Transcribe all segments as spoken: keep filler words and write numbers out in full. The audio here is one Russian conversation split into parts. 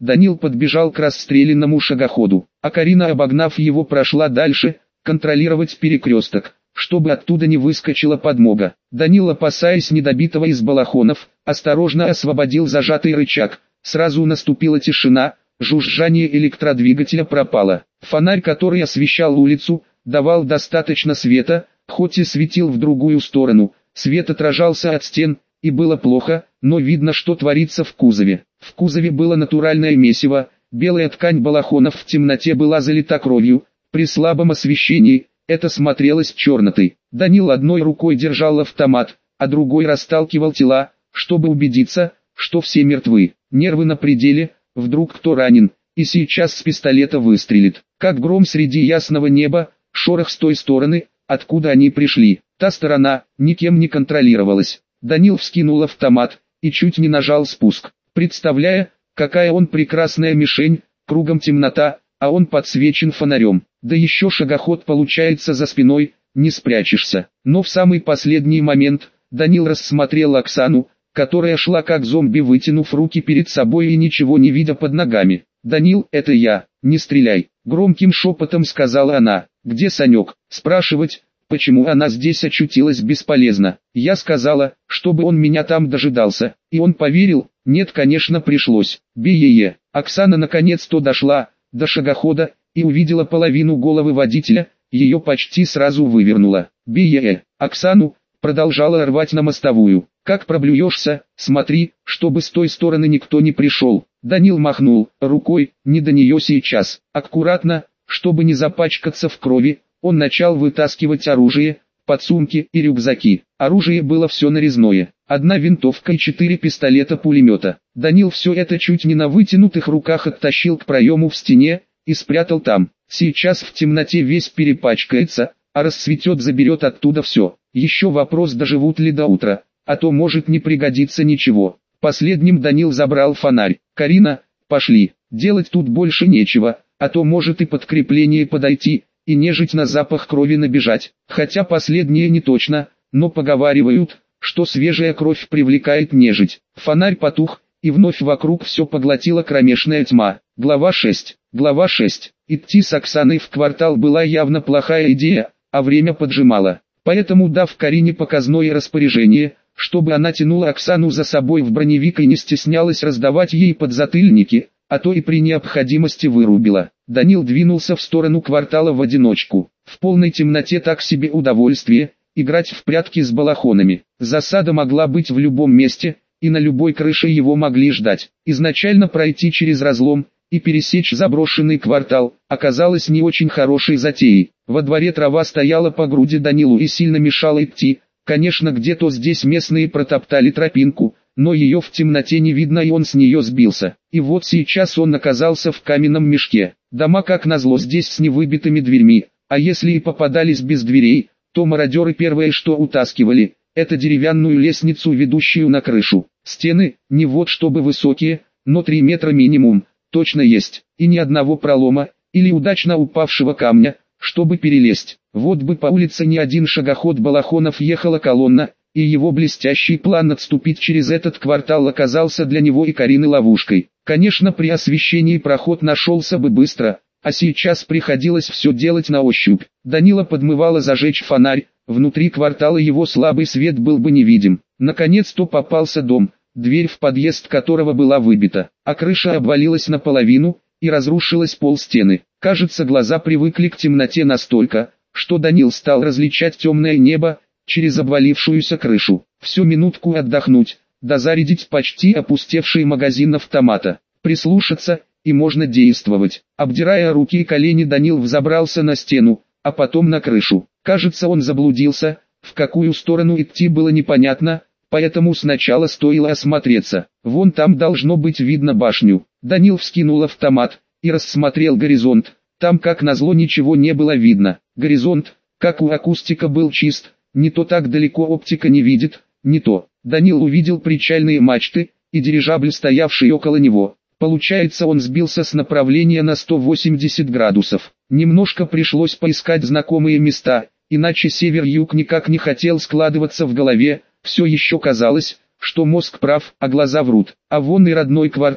Данил подбежал к расстрелянному шагоходу, а Карина, обогнав его, прошла дальше, контролировать перекресток, чтобы оттуда не выскочила подмога. Данил, опасаясь недобитого из балахонов, осторожно освободил зажатый рычаг. Сразу наступила тишина, жужжание электродвигателя пропало. Фонарь, который освещал улицу, давал достаточно света, хоть и светил в другую сторону. Свет отражался от стен, и было плохо, но видно, что творится в кузове. В кузове было натуральное месиво, белая ткань балахонов в темноте была залита кровью. При слабом освещении это смотрелось чернотой. Данил одной рукой держал автомат, а другой расталкивал тела, чтобы убедиться, что все мертвы. Нервы на пределе, вдруг кто ранен, и сейчас с пистолета выстрелит. Как гром среди ясного неба, шорох с той стороны, откуда они пришли. Та сторона никем не контролировалась. Данил вскинул автомат и чуть не нажал спуск, представляя, какая он прекрасная мишень, кругом темнота, а он подсвечен фонарем. Да еще шагоход получается за спиной, не спрячешься. Но в самый последний момент Данил рассмотрел Оксану, которая шла как зомби, вытянув руки перед собой и ничего не видя под ногами. «Данил, это я, не стреляй», — громким шепотом сказала она. «Где Санек?» Спрашивать, почему она здесь очутилась, бесполезно. Я сказала, чтобы он меня там дожидался, и он поверил. Нет, конечно, пришлось. Бей-е-е. Оксана наконец-то дошла до шагохода и увидела половину головы водителя, ее почти сразу вывернуло. «Бей-е-е». Оксану продолжала рвать на мостовую. «Как проблюешься, смотри, чтобы с той стороны никто не пришел». Данил махнул рукой, не до нее сейчас. Аккуратно, чтобы не запачкаться в крови, он начал вытаскивать оружие, подсумки и рюкзаки. Оружие было все нарезное. Одна винтовка и четыре пистолета-пулемета. Данил все это чуть не на вытянутых руках оттащил к проему в стене и спрятал там. Сейчас в темноте весь перепачкается, а рассветет, заберет оттуда все. Еще вопрос, доживут ли до утра, а то может не пригодиться ничего. Последним Данил забрал фонарь. «Карина, пошли, делать тут больше нечего, а то может и подкрепление подойти, и нежить на запах крови набежать. Хотя последнее не точно, но поговаривают, что свежая кровь привлекает нежить». Фонарь потух, и вновь вокруг все поглотила кромешная тьма. Глава шесть. Глава шесть. Идти с Оксаной в квартал была явно плохая идея, а время поджимало. Поэтому, дав Карине показное распоряжение, чтобы она тянула Оксану за собой в броневик и не стеснялась раздавать ей подзатыльники, а то и при необходимости вырубила, Данил двинулся в сторону квартала в одиночку. В полной темноте так себе удовольствие, играть в прятки с балахонами. Засада могла быть в любом месте, и на любой крыше его могли ждать. Изначально пройти через разлом и пересечь заброшенный квартал оказалось не очень хорошей затеей. Во дворе трава стояла по груди Данилу и сильно мешала идти. Конечно, где-то здесь местные протоптали тропинку, но ее в темноте не видно, и он с нее сбился. И вот сейчас он оказался в каменном мешке. Дома, как назло, здесь с невыбитыми дверьми, а если и попадались без дверей, то мародеры первое, что утаскивали, это деревянную лестницу, ведущую на крышу. Стены, не вот чтобы высокие, но три метра минимум, точно есть, и ни одного пролома, или удачно упавшего камня, чтобы перелезть. Вот бы по улице не один шагоход балахонов ехала колонна, и его блестящий план отступить через этот квартал оказался для него и Карины ловушкой. Конечно, при освещении проход нашелся бы быстро, а сейчас приходилось все делать на ощупь. Данила подмывала зажечь фонарь, внутри квартала его слабый свет был бы невидим. Наконец-то попался дом, дверь в подъезд которого была выбита, а крыша обвалилась наполовину, и разрушилась полстены. Кажется, глаза привыкли к темноте настолько, что Данил стал различать темное небо через обвалившуюся крышу. Всю минутку отдохнуть, дозарядить почти опустевший магазин автомата, прислушаться, и можно действовать. Обдирая руки и колени, Данил взобрался на стену, а потом на крышу. Кажется, он заблудился, в какую сторону идти было непонятно, поэтому сначала стоило осмотреться. Вон там должно быть видно башню. Данил вскинул автомат и рассмотрел горизонт. Там, как назло, ничего не было видно. Горизонт, как у акустика, был чист, не то так далеко оптика не видит, не то. Данил увидел причальные мачты и дирижабль, стоявший около него. Получается, он сбился с направления на сто восемьдесят градусов. Немножко пришлось поискать знакомые места, иначе север-юг никак не хотел складываться в голове. Все еще казалось, что мозг прав, а глаза врут. А вон и родной квартал.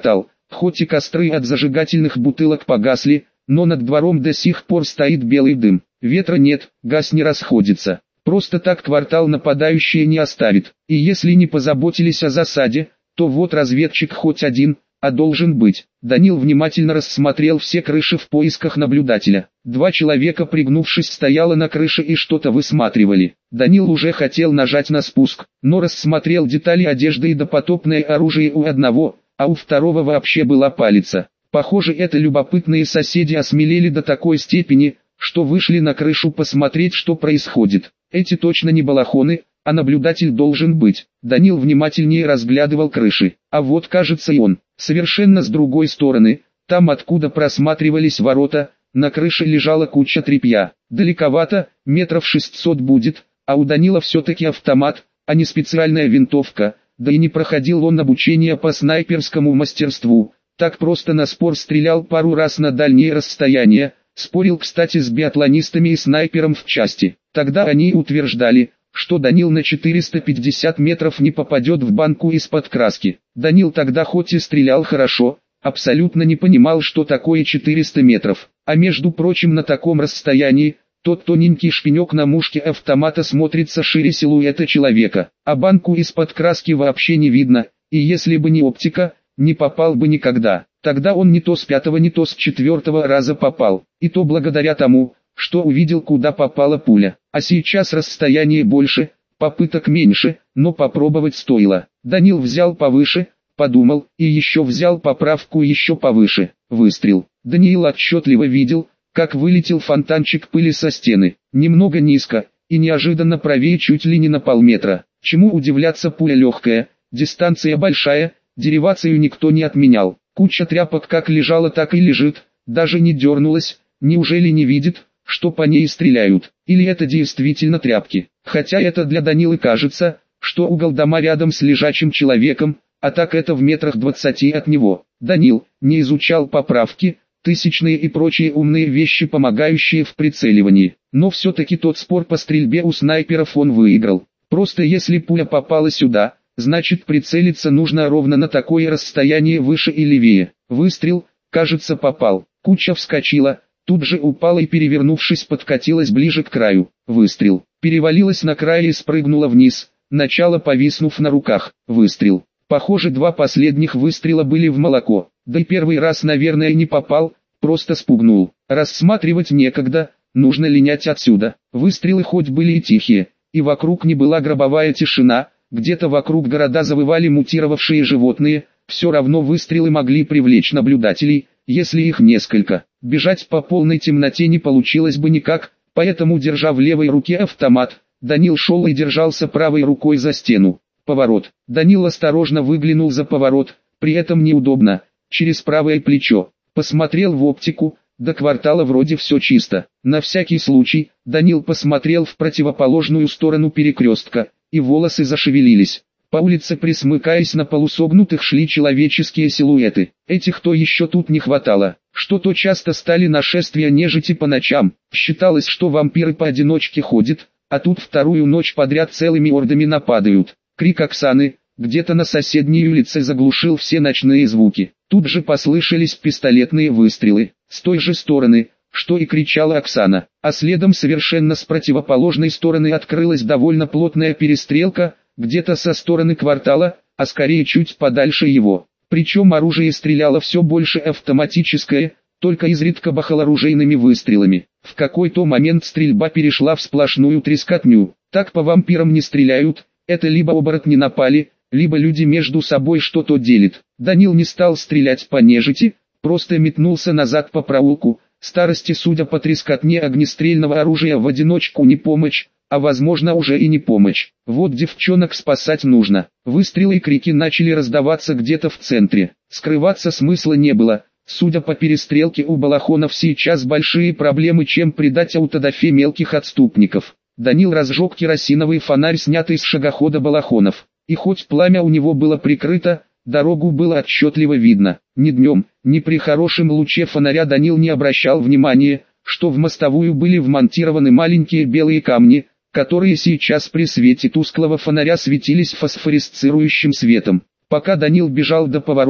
Хоть и костры от зажигательных бутылок погасли, но над двором до сих пор стоит белый дым. Ветра нет, газ не расходится. Просто так квартал нападающие не оставит. И если не позаботились о засаде, то вот разведчик хоть один, а должен быть. Данил внимательно рассмотрел все крыши в поисках наблюдателя. Два человека, пригнувшись, стояло на крыше и что-то высматривали. Данил уже хотел нажать на спуск, но рассмотрел детали одежды и допотопное оружие у одного, а у второго вообще была палица. Похоже, это любопытные соседи осмелели до такой степени, что вышли на крышу посмотреть, что происходит. Эти точно не балахоны, а наблюдатель должен быть. Данил внимательнее разглядывал крыши. А вот, кажется, и он. Совершенно с другой стороны, там, откуда просматривались ворота, на крыше лежала куча тряпья. Далековато, метров шестьсот будет, а у Данила все-таки автомат, а не специальная винтовка, да и не проходил он обучение по снайперскому мастерству. Так просто на спор стрелял пару раз на дальние расстояния, спорил, кстати, с биатлонистами и снайпером в части. Тогда они утверждали, что Данил на четыреста пятьдесят метров не попадет в банку из-под краски. Данил тогда хоть и стрелял хорошо, абсолютно не понимал, что такое четыреста метров. А между прочим, на таком расстоянии, тот тоненький шпинек на мушке автомата смотрится шире силуэта человека. А банку из-под краски вообще не видно, и если бы не оптика, не попал бы никогда. Тогда он не то с пятого, не то с четвертого раза попал. И то благодаря тому, что увидел, куда попала пуля. А сейчас расстояние больше, попыток меньше, но попробовать стоило. Данил взял повыше, подумал, и еще взял поправку еще повыше. Выстрел. Даниил отчетливо видел, как вылетел фонтанчик пыли со стены. Немного низко, и неожиданно правее чуть ли не на полметра. Чему удивляться, пуля легкая, дистанция большая, деривацию никто не отменял. Куча тряпок как лежала, так и лежит, даже не дернулась. Неужели не видит, что по ней стреляют? Или это действительно тряпки? Хотя это для Данилы кажется, что угол дома рядом с лежачим человеком, а так это в метрах двадцати от него. Данил не изучал поправки, тысячные и прочие умные вещи, помогающие в прицеливании. Но все-таки тот спор по стрельбе у снайперов он выиграл. Просто если пуля попала сюда, значит прицелиться нужно ровно на такое расстояние выше и левее. Выстрел, кажется, попал. Куча вскочила, тут же упала и, перевернувшись, подкатилась ближе к краю. Выстрел. Перевалилась на край и спрыгнула вниз, начало повиснув на руках. Выстрел. Похоже, два последних выстрела были в молоко. Да и первый раз, наверное, не попал, просто спугнул. Рассматривать некогда, нужно линять отсюда. Выстрелы хоть были и тихие, и вокруг не была гробовая тишина, где-то вокруг города завывали мутировавшие животные, все равно выстрелы могли привлечь наблюдателей, если их несколько. Бежать по полной темноте не получилось бы никак, поэтому, держа в левой руке автомат, Данил шел и держался правой рукой за стену. Поворот. Данил осторожно выглянул за поворот, при этом неудобно, через правое плечо. Посмотрел в оптику, до квартала вроде все чисто. На всякий случай, Данил посмотрел в противоположную сторону перекрестка, и волосы зашевелились. По улице, присмыкаясь на полусогнутых, шли человеческие силуэты. Этих то еще тут не хватало. Что-то часто стали нашествия нежити по ночам. Считалось, что вампиры поодиночке ходят, а тут вторую ночь подряд целыми ордами нападают. Крик Оксаны где-то на соседней улице заглушил все ночные звуки. Тут же послышались пистолетные выстрелы, с той же стороны, что и кричала Оксана. А следом совершенно с противоположной стороны открылась довольно плотная перестрелка, где-то со стороны квартала, а скорее чуть подальше его. Причем оружие стреляло все больше автоматическое, только изредка бахалоружейными выстрелами. В какой-то момент стрельба перешла в сплошную трескотню. Так по вампирам не стреляют, это либо оборотни напали, либо люди между собой что-то делят. Данил не стал стрелять по нежити, просто метнулся назад по проулку. Старости, судя по трескотне огнестрельного оружия, в одиночку не помочь, а возможно уже и не помощь. Вот девчонок спасать нужно. Выстрелы и крики начали раздаваться где-то в центре. Скрываться смысла не было. Судя по перестрелке, у балахонов сейчас большие проблемы, чем придать аутодафе мелких отступников. Данил разжег керосиновый фонарь, снятый с шагохода балахонов. И хоть пламя у него было прикрыто, дорогу было отчетливо видно. Ни днем, ни при хорошем луче фонаря Данил не обращал внимания, что в мостовую были вмонтированы маленькие белые камни, которые сейчас при свете тусклого фонаря светились фосфоресцирующим светом. Пока Данил бежал до поворота,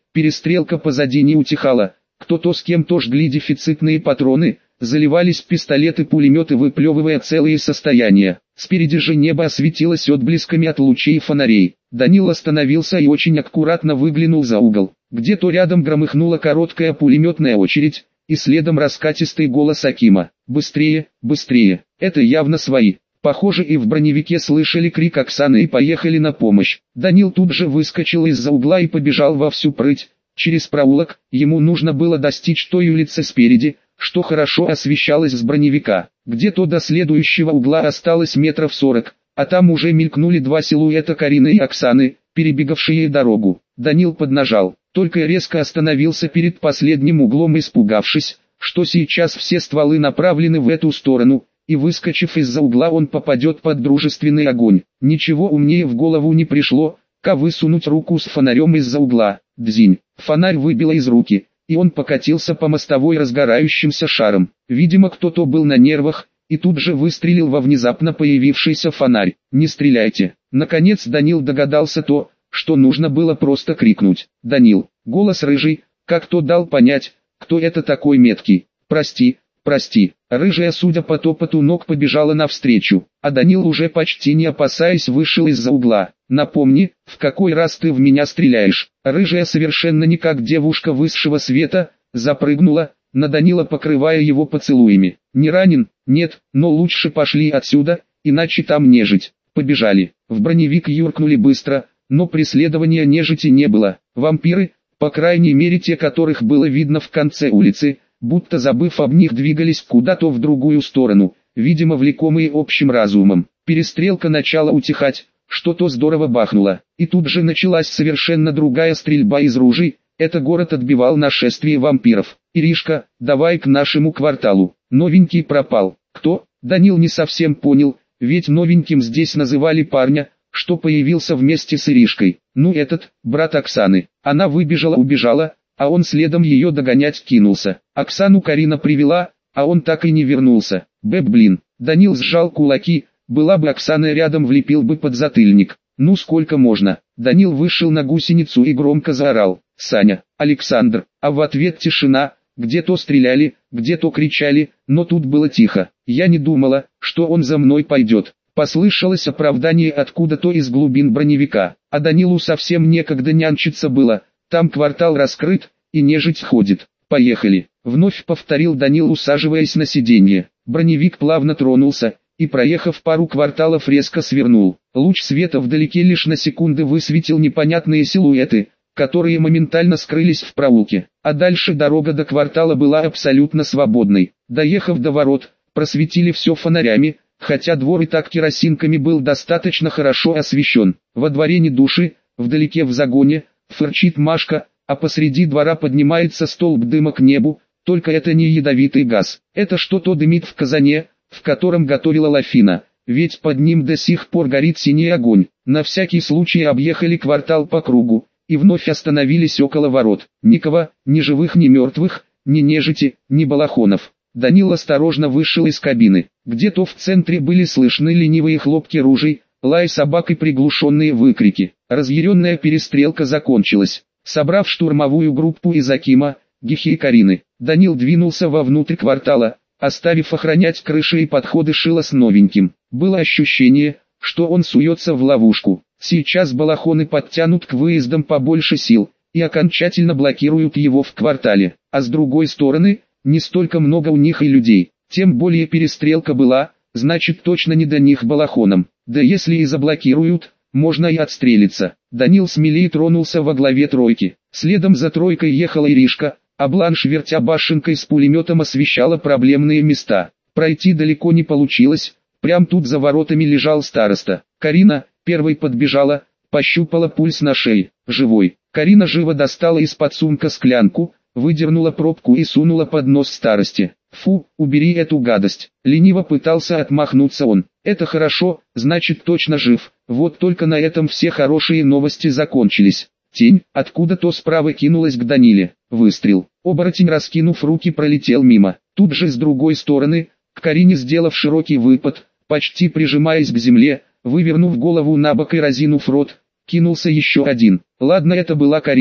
Перестрелка позади не утихала. Кто-то с кем-то жгли дефицитные патроны, заливались пистолеты-пулеметы, выплевывая целые состояния. Спереди же небо осветилось отблесками от лучей фонарей. Данил остановился и очень аккуратно выглянул за угол. Где-то рядом громыхнула короткая пулеметная очередь, и следом раскатистый голос Акима. «Быстрее, быстрее, это явно свои». Похоже, и в броневике слышали крик Оксаны и поехали на помощь. Данил тут же выскочил из-за угла и побежал во всю прыть. Через проулок, ему нужно было достичь той улицы спереди, что хорошо освещалось с броневика. Где-то до следующего угла осталось метров сорок, а там уже мелькнули два силуэта Карины и Оксаны, перебегавшие дорогу. Данил поднажал, только резко остановился перед последним углом, испугавшись, что сейчас все стволы направлены в эту сторону, и выскочив из-за угла он попадет под дружественный огонь. Ничего умнее в голову не пришло, как высунуть руку с фонарем из-за угла. Дзинь, фонарь выбило из руки, и он покатился по мостовой разгорающимся шаром. Видимо, кто-то был на нервах, и тут же выстрелил во внезапно появившийся фонарь. «Не стреляйте!» Наконец Данил догадался то, что нужно было просто крикнуть. «Данил!» Голос рыжий, как-то дал понять, кто это такой меткий. «Прости, прости!» Рыжая, судя по топоту ног, побежала навстречу, а Данил, уже почти не опасаясь, вышел из-за угла. «Напомни, в какой раз ты в меня стреляешь?» Рыжая, совершенно не как девушка высшего света, запрыгнула на Данила, покрывая его поцелуями. «Не ранен? Нет, но лучше пошли отсюда, иначе там нежить». Побежали. В броневик юркнули быстро, но преследования нежити не было. Вампиры, по крайней мере те, которых было видно в конце улицы, будто забыв об них, двигались куда-то в другую сторону, видимо влекомые общим разумом. Перестрелка начала утихать, что-то здорово бахнуло, и тут же началась совершенно другая стрельба из ружей. Это город отбивал нашествие вампиров. «Иришка, давай к нашему кварталу». Новенький пропал. Кто? Данил не совсем понял, ведь новеньким здесь называли парня, что появился вместе с Иришкой. Ну этот, брат Оксаны. Она выбежала-убежала, а он следом ее догонять кинулся. Оксану Карина привела, а он так и не вернулся. Бэб, блин. Данил сжал кулаки, была бы Оксана рядом, влепил бы подзатыльник. Ну сколько можно? Данил вышел на гусеницу и громко заорал: «Саня, Александр!» А в ответ тишина, где-то стреляли, где-то кричали, но тут было тихо. Я не думала, что он за мной пойдет. Послышалось оправдание откуда-то из глубин броневика, а Данилу совсем некогда нянчиться было. Там квартал раскрыт, и нежить ходит. «Поехали!» — вновь повторил Данил, усаживаясь на сиденье. Броневик плавно тронулся, и, проехав пару кварталов, резко свернул. Луч света вдалеке лишь на секунды высветил непонятные силуэты, которые моментально скрылись в проулке. А дальше дорога до квартала была абсолютно свободной. Доехав до ворот, просветили все фонарями, хотя двор и так керосинками был достаточно хорошо освещен. Во дворе ни души, вдалеке в загоне фырчит Машка, а посреди двора поднимается столб дыма к небу, только это не ядовитый газ. Это что-то дымит в казане, в котором готовила Лафина, ведь под ним до сих пор горит синий огонь. На всякий случай объехали квартал по кругу, и вновь остановились около ворот. Никого, ни живых, ни мертвых, ни нежити, ни балахонов. Данил осторожно вышел из кабины. Где-то в центре были слышны ленивые хлопки ружей, лай собак и приглушенные выкрики. Разъяренная перестрелка закончилась. Собрав штурмовую группу из Акима, Гихи и Карины, Данил двинулся вовнутрь квартала, оставив охранять крыши и подходы Шила с новеньким. Было ощущение, что он суется в ловушку. Сейчас балахоны подтянут к выездам побольше сил и окончательно блокируют его в квартале. А с другой стороны, не столько много у них и людей, тем более перестрелка была, значит точно не до них балахоном. Да если и заблокируют, можно и отстрелиться. Данил смелее тронулся во главе тройки. Следом за тройкой ехала Иришка, а Бланш, вертя башенкой с пулеметом, освещала проблемные места. Пройти далеко не получилось, прям тут за воротами лежал староста. Карина первой подбежала, пощупала пульс на шее. Живой. Карина живо достала из-под сумка склянку, выдернула пробку и сунула под нос старости. «Фу, убери эту гадость!» Лениво пытался отмахнуться он. «Это хорошо, значит точно жив». Вот только на этом все хорошие новости закончились. Тень откуда-то справа кинулась к Даниле. Выстрел. Оборотень, раскинув руки, пролетел мимо. Тут же с другой стороны, к Карине, сделав широкий выпад, почти прижимаясь к земле, вывернув голову на бок и разинув рот, кинулся еще один. Ладно, это была Карина,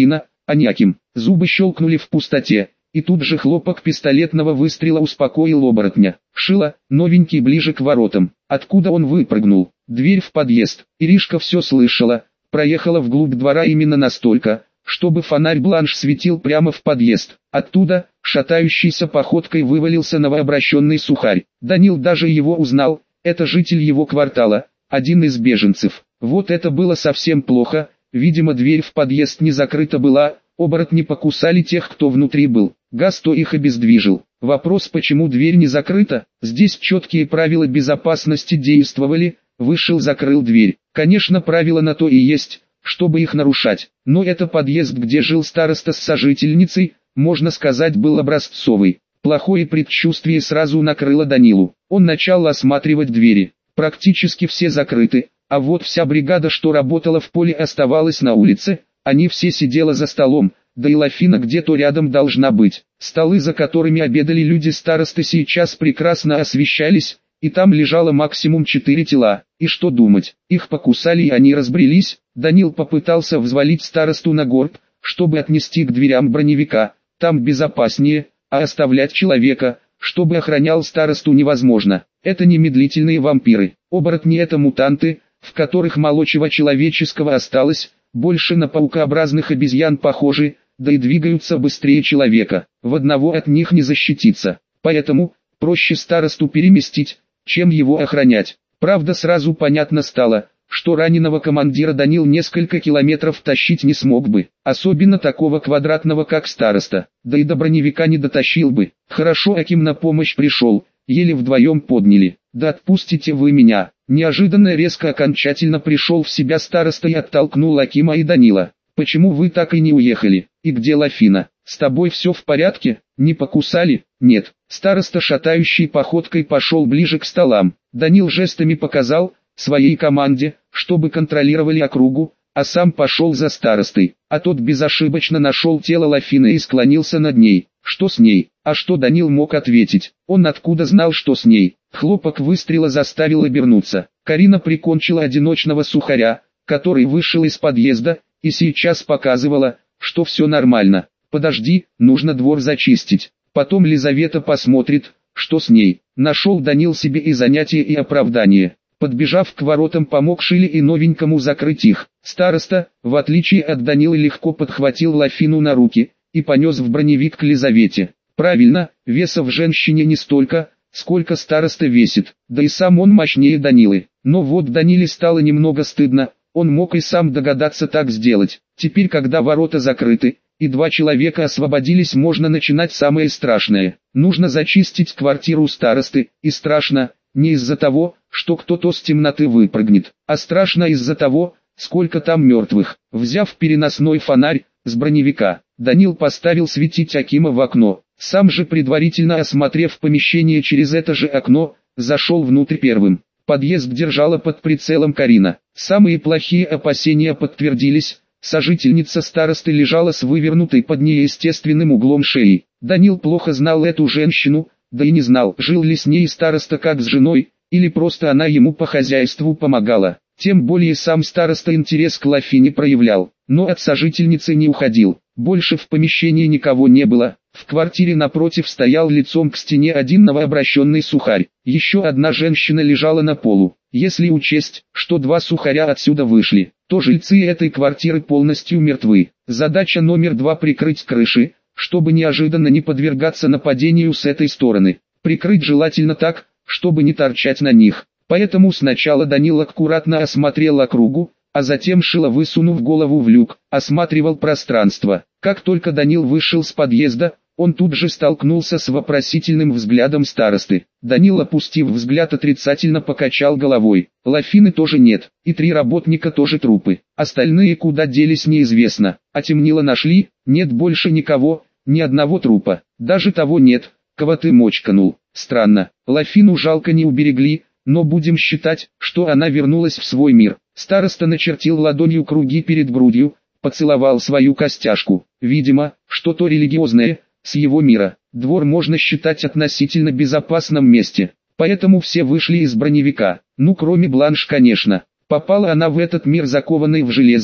Аниаким. Зубы щелкнули в пустоте, и тут же хлопок пистолетного выстрела успокоил оборотня. Шила, новенький, ближе к воротам. Откуда он выпрыгнул? Дверь в подъезд. Иришка все слышала, проехала вглубь двора именно настолько, чтобы фонарь Бланш светил прямо в подъезд. Оттуда, шатающейся походкой, вывалился новообращенный сухарь. Данил даже его узнал, это житель его квартала, один из беженцев. Вот это было совсем плохо, видимо дверь в подъезд не закрыта была, оборотни покусали тех, кто внутри был. Газ то их обездвижил. Вопрос, почему дверь не закрыта? Здесь четкие правила безопасности действовали. Вышел, закрыл дверь. Конечно, правила на то и есть, чтобы их нарушать. Но это подъезд, где жил староста с сожительницей, можно сказать, был образцовый. Плохое предчувствие сразу накрыло Данилу. Он начал осматривать двери. Практически все закрыты, а вот вся бригада, что работала в поле, оставалась на улице. Они все сидела за столом, да и Лафина где-то рядом должна быть. Столы, за которыми обедали люди старосты, сейчас прекрасно освещались, и там лежало максимум четыре тела. И что думать, их покусали и они разбрелись. Данил попытался взвалить старосту на горб, чтобы отнести к дверям броневика, там безопаснее, а оставлять человека, чтобы охранял старосту, невозможно. Это не медлительные вампиры, оборотни — это мутанты, в которых мало чего человеческого осталось, больше на паукообразных обезьян похожи, да и двигаются быстрее человека. В одного от них не защититься, поэтому проще старосту переместить, чем его охранять. Правда, сразу понятно стало, что раненого командира Данил несколько километров тащить не смог бы, особенно такого квадратного, как староста, да и до броневика не дотащил бы. Хорошо, Аким на помощь пришел, еле вдвоем подняли. Да отпустите вы меня. Неожиданно резко окончательно пришел в себя староста и оттолкнул Акима и Данила. Почему вы так и не уехали? И где Лафина? С тобой все в порядке? Не покусали? Нет. Староста шатающей походкой пошел ближе к столам. Данил жестами показал своей команде, чтобы контролировали округу, а сам пошел за старостой. А тот безошибочно нашел тело Лафины и склонился над ней. Что с ней? А что Данил мог ответить? Он откуда знал, что с ней? Хлопок выстрела заставил обернуться. Карина прикончила одиночного сухаря, который вышел из подъезда, и сейчас показывала, что все нормально. Подожди, нужно двор зачистить. Потом Лизавета посмотрит, что с ней. Нашел Данил себе и занятие, и оправдание. Подбежав к воротам, помог Шиле и новенькому закрыть их. Староста, в отличие от Данила, легко подхватил Лафину на руки и понес в броневик к Лизавете. Правильно, веса в женщине не столько, сколько староста весит, да и сам он мощнее Данилы. Но вот Даниле стало немного стыдно, он мог и сам догадаться так сделать. Теперь, когда ворота закрыты, и два человека освободились, можно начинать самое страшное. Нужно зачистить квартиру старосты, и страшно, не из-за того, что кто-то с темноты выпрыгнет, а страшно из-за того, сколько там мертвых. Взяв переносной фонарь с броневика, Данил поставил светить Акима в окно. Сам же, предварительно осмотрев помещение через это же окно, зашел внутрь первым. Подъезд держала под прицелом Карина. Самые плохие опасения подтвердились. Сожительница старосты лежала с вывернутой под неестественным углом шеи. Данил плохо знал эту женщину, да и не знал, жил ли с ней староста как с женой, или просто она ему по хозяйству помогала. Тем более сам староста интерес к Лафине проявлял, но от сожительницы не уходил. Больше в помещении никого не было. В квартире напротив стоял лицом к стене один новообращенный сухарь. Еще одна женщина лежала на полу. Если учесть, что два сухаря отсюда вышли, то жильцы этой квартиры полностью мертвы. Задача номер два — прикрыть крыши, чтобы неожиданно не подвергаться нападению с этой стороны. Прикрыть желательно так, чтобы не торчать на них. Поэтому сначала Данил аккуратно осмотрел округу, а затем Шила, высунув голову в люк, осматривал пространство. Как только Данил вышел с подъезда, он тут же столкнулся с вопросительным взглядом старосты. Данил, опустив взгляд, отрицательно покачал головой. Лафины тоже нет, и три работника тоже трупы. Остальные куда делись, неизвестно. А темнило нашли? Нет больше никого, ни одного трупа. Даже того нет, кого ты мочканул. Странно, Лафину жалко не уберегли, но будем считать, что она вернулась в свой мир. Староста начертил ладонью круги перед грудью, поцеловал свою костяшку. Видимо, что-то религиозное, с его мира. Двор можно считать относительно безопасным месте, поэтому все вышли из броневика. Ну, кроме Бланш, конечно. Попала она в этот мир закованной в железо,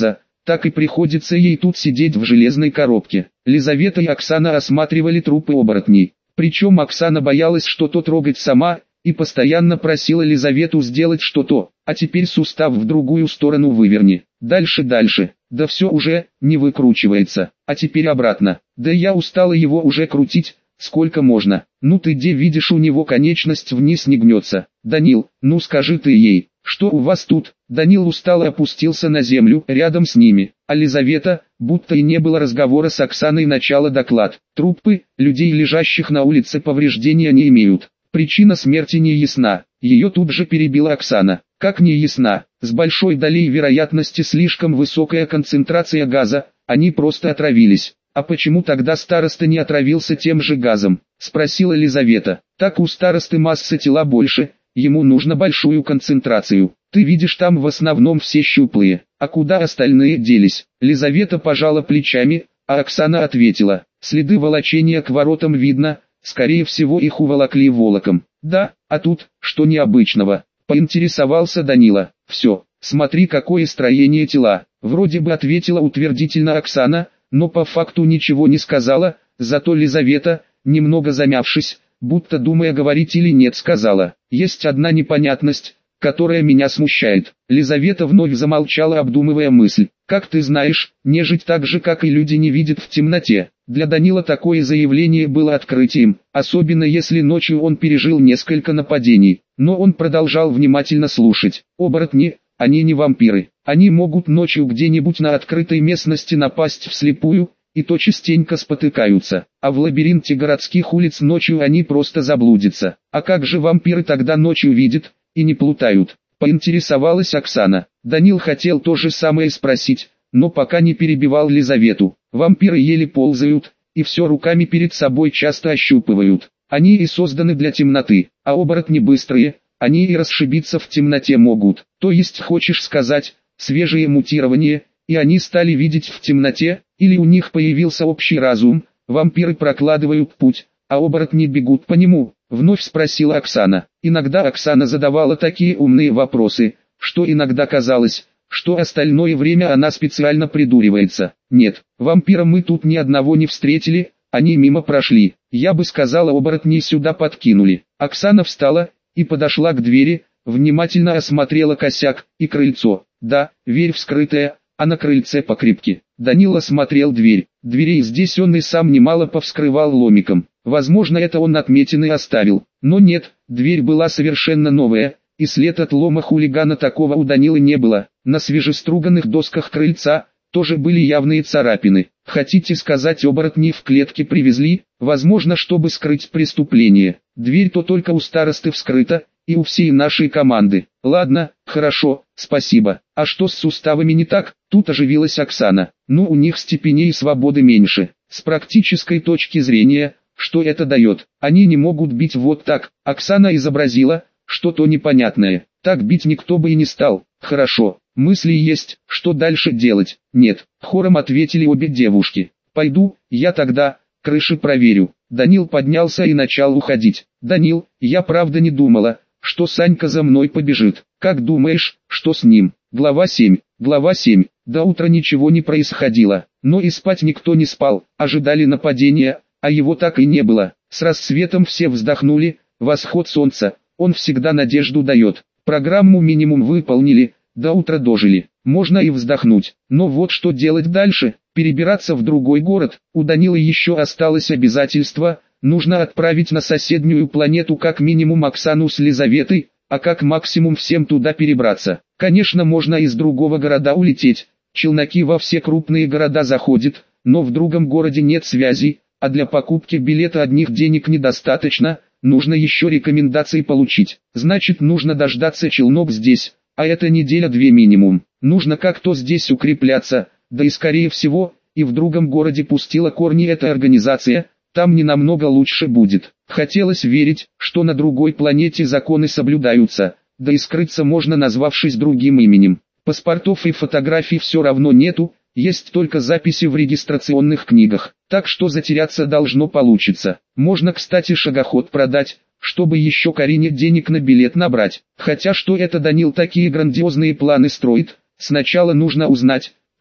так и приходится ей тут сидеть в железной коробке. Лизавета и Оксана осматривали трупы оборотней. Причем Оксана боялась что-то трогать сама, и постоянно просила Лизавету сделать что-то, а теперь сустав в другую сторону выверни. Дальше, дальше, да все уже, не выкручивается, а теперь обратно. Да я устала его уже крутить, сколько можно. Ну ты где видишь, у него конечность вниз не гнется. Данил, ну скажи ты ей, что у вас тут? Данил устало опустился на землю рядом с ними, а Лизавета, будто и не было разговора с Оксаной, начала доклад. Трупы, людей, лежащих на улице, повреждения не имеют. Причина смерти не ясна. Ее тут же перебила Оксана. Как не ясна? С большой долей вероятности слишком высокая концентрация газа, они просто отравились. А почему тогда староста не отравился тем же газом? Спросила Лизавета. Так у старосты масса тела больше, ему нужно большую концентрацию. Ты видишь, там в основном все щуплые. А куда остальные делись? Лизавета пожала плечами, а Оксана ответила. Следы волочения к воротам видно, скорее всего их уволокли волоком. Да, а тут, что необычного? Поинтересовался Данила. Все, смотри, какое строение тела. Вроде бы ответила утвердительно Оксана, но по факту ничего не сказала, зато Лизавета, немного замявшись, будто думая говорить или нет, сказала. Есть одна непонятность, которая меня смущает. Лизавета вновь замолчала, обдумывая мысль. Как ты знаешь, нежить так же, как и люди, не видит в темноте. Для Данила такое заявление было открытием, особенно если ночью он пережил несколько нападений. Но он продолжал внимательно слушать. Оборотни, они не вампиры. Они могут ночью где-нибудь на открытой местности напасть вслепую, и то частенько спотыкаются. А в лабиринте городских улиц ночью они просто заблудятся. А как же вампиры тогда ночью видят и не плутают? Поинтересовалась Оксана. Данил хотел то же самое спросить, но пока не перебивал Лизавету. Вампиры еле ползают, и все руками перед собой часто ощупывают. Они и созданы для темноты, а оборотни быстрые, они и расшибиться в темноте могут. То есть хочешь сказать, свежее мутирование, и они стали видеть в темноте, или у них появился общий разум, вампиры прокладывают путь, а оборотни бегут по нему? Вновь спросила Оксана. Иногда Оксана задавала такие умные вопросы, что иногда казалось, что остальное время она специально придуривается. Нет, вампира мы тут ни одного не встретили, они мимо прошли. Я бы сказала, оборотней сюда подкинули. Оксана встала и подошла к двери, внимательно осмотрела косяк и крыльцо. Да, дверь вскрытая, а на крыльце покрепки. Данила смотрел дверь. Дверей здесь он и сам немало повскрывал ломиком. Возможно, это он отметины оставил. Но нет, дверь была совершенно новая, и след от лома хулигана такого у Данилы не было. На свежеструганных досках крыльца тоже были явные царапины. Хотите сказать, оборотни в клетке привезли, возможно, чтобы скрыть преступление? Дверь-то только у старосты вскрыта, и у всей нашей команды. Ладно, хорошо, спасибо. А что с суставами не так? Тут оживилась Оксана. Ну, у них степеней свободы меньше. С практической точки зрения, что это дает? Они не могут бить вот так. Оксана изобразила что-то непонятное. Так бить никто бы и не стал. Хорошо, мысли есть, что дальше делать? Нет, хором ответили обе девушки. Пойду, я тогда крыши проверю. Данил поднялся и начал уходить. Данил, я правда не думала, что Санька за мной побежит. Как думаешь, что с ним? Глава семь. Глава семь. До утра ничего не происходило, но и спать никто не спал, ожидали нападения, а его так и не было. С рассветом все вздохнули, восход солнца, он всегда надежду дает. Программу минимум выполнили, до утра дожили, можно и вздохнуть. Но вот что делать дальше? Перебираться в другой город? У Данилы еще осталось обязательство, нужно отправить на соседнюю планету как минимум Оксану с Лизаветой, а как максимум всем туда перебраться. Конечно, можно из другого города улететь, челноки во все крупные города заходят, но в другом городе нет связей, а для покупки билета одних денег недостаточно, нужно еще рекомендации получить. Значит, нужно дождаться челнок здесь, а это неделя-две минимум. Нужно как-то здесь укрепляться, да и скорее всего, и в другом городе пустила корни эта организация, там не намного лучше будет. Хотелось верить, что на другой планете законы соблюдаются, да и скрыться можно, назвавшись другим именем. Паспортов и фотографий все равно нету, есть только записи в регистрационных книгах, так что затеряться должно получиться. Можно, кстати, шагоход продать, чтобы еще Карине денег на билет набрать. Хотя что это Данил такие грандиозные планы строит, сначала нужно узнать,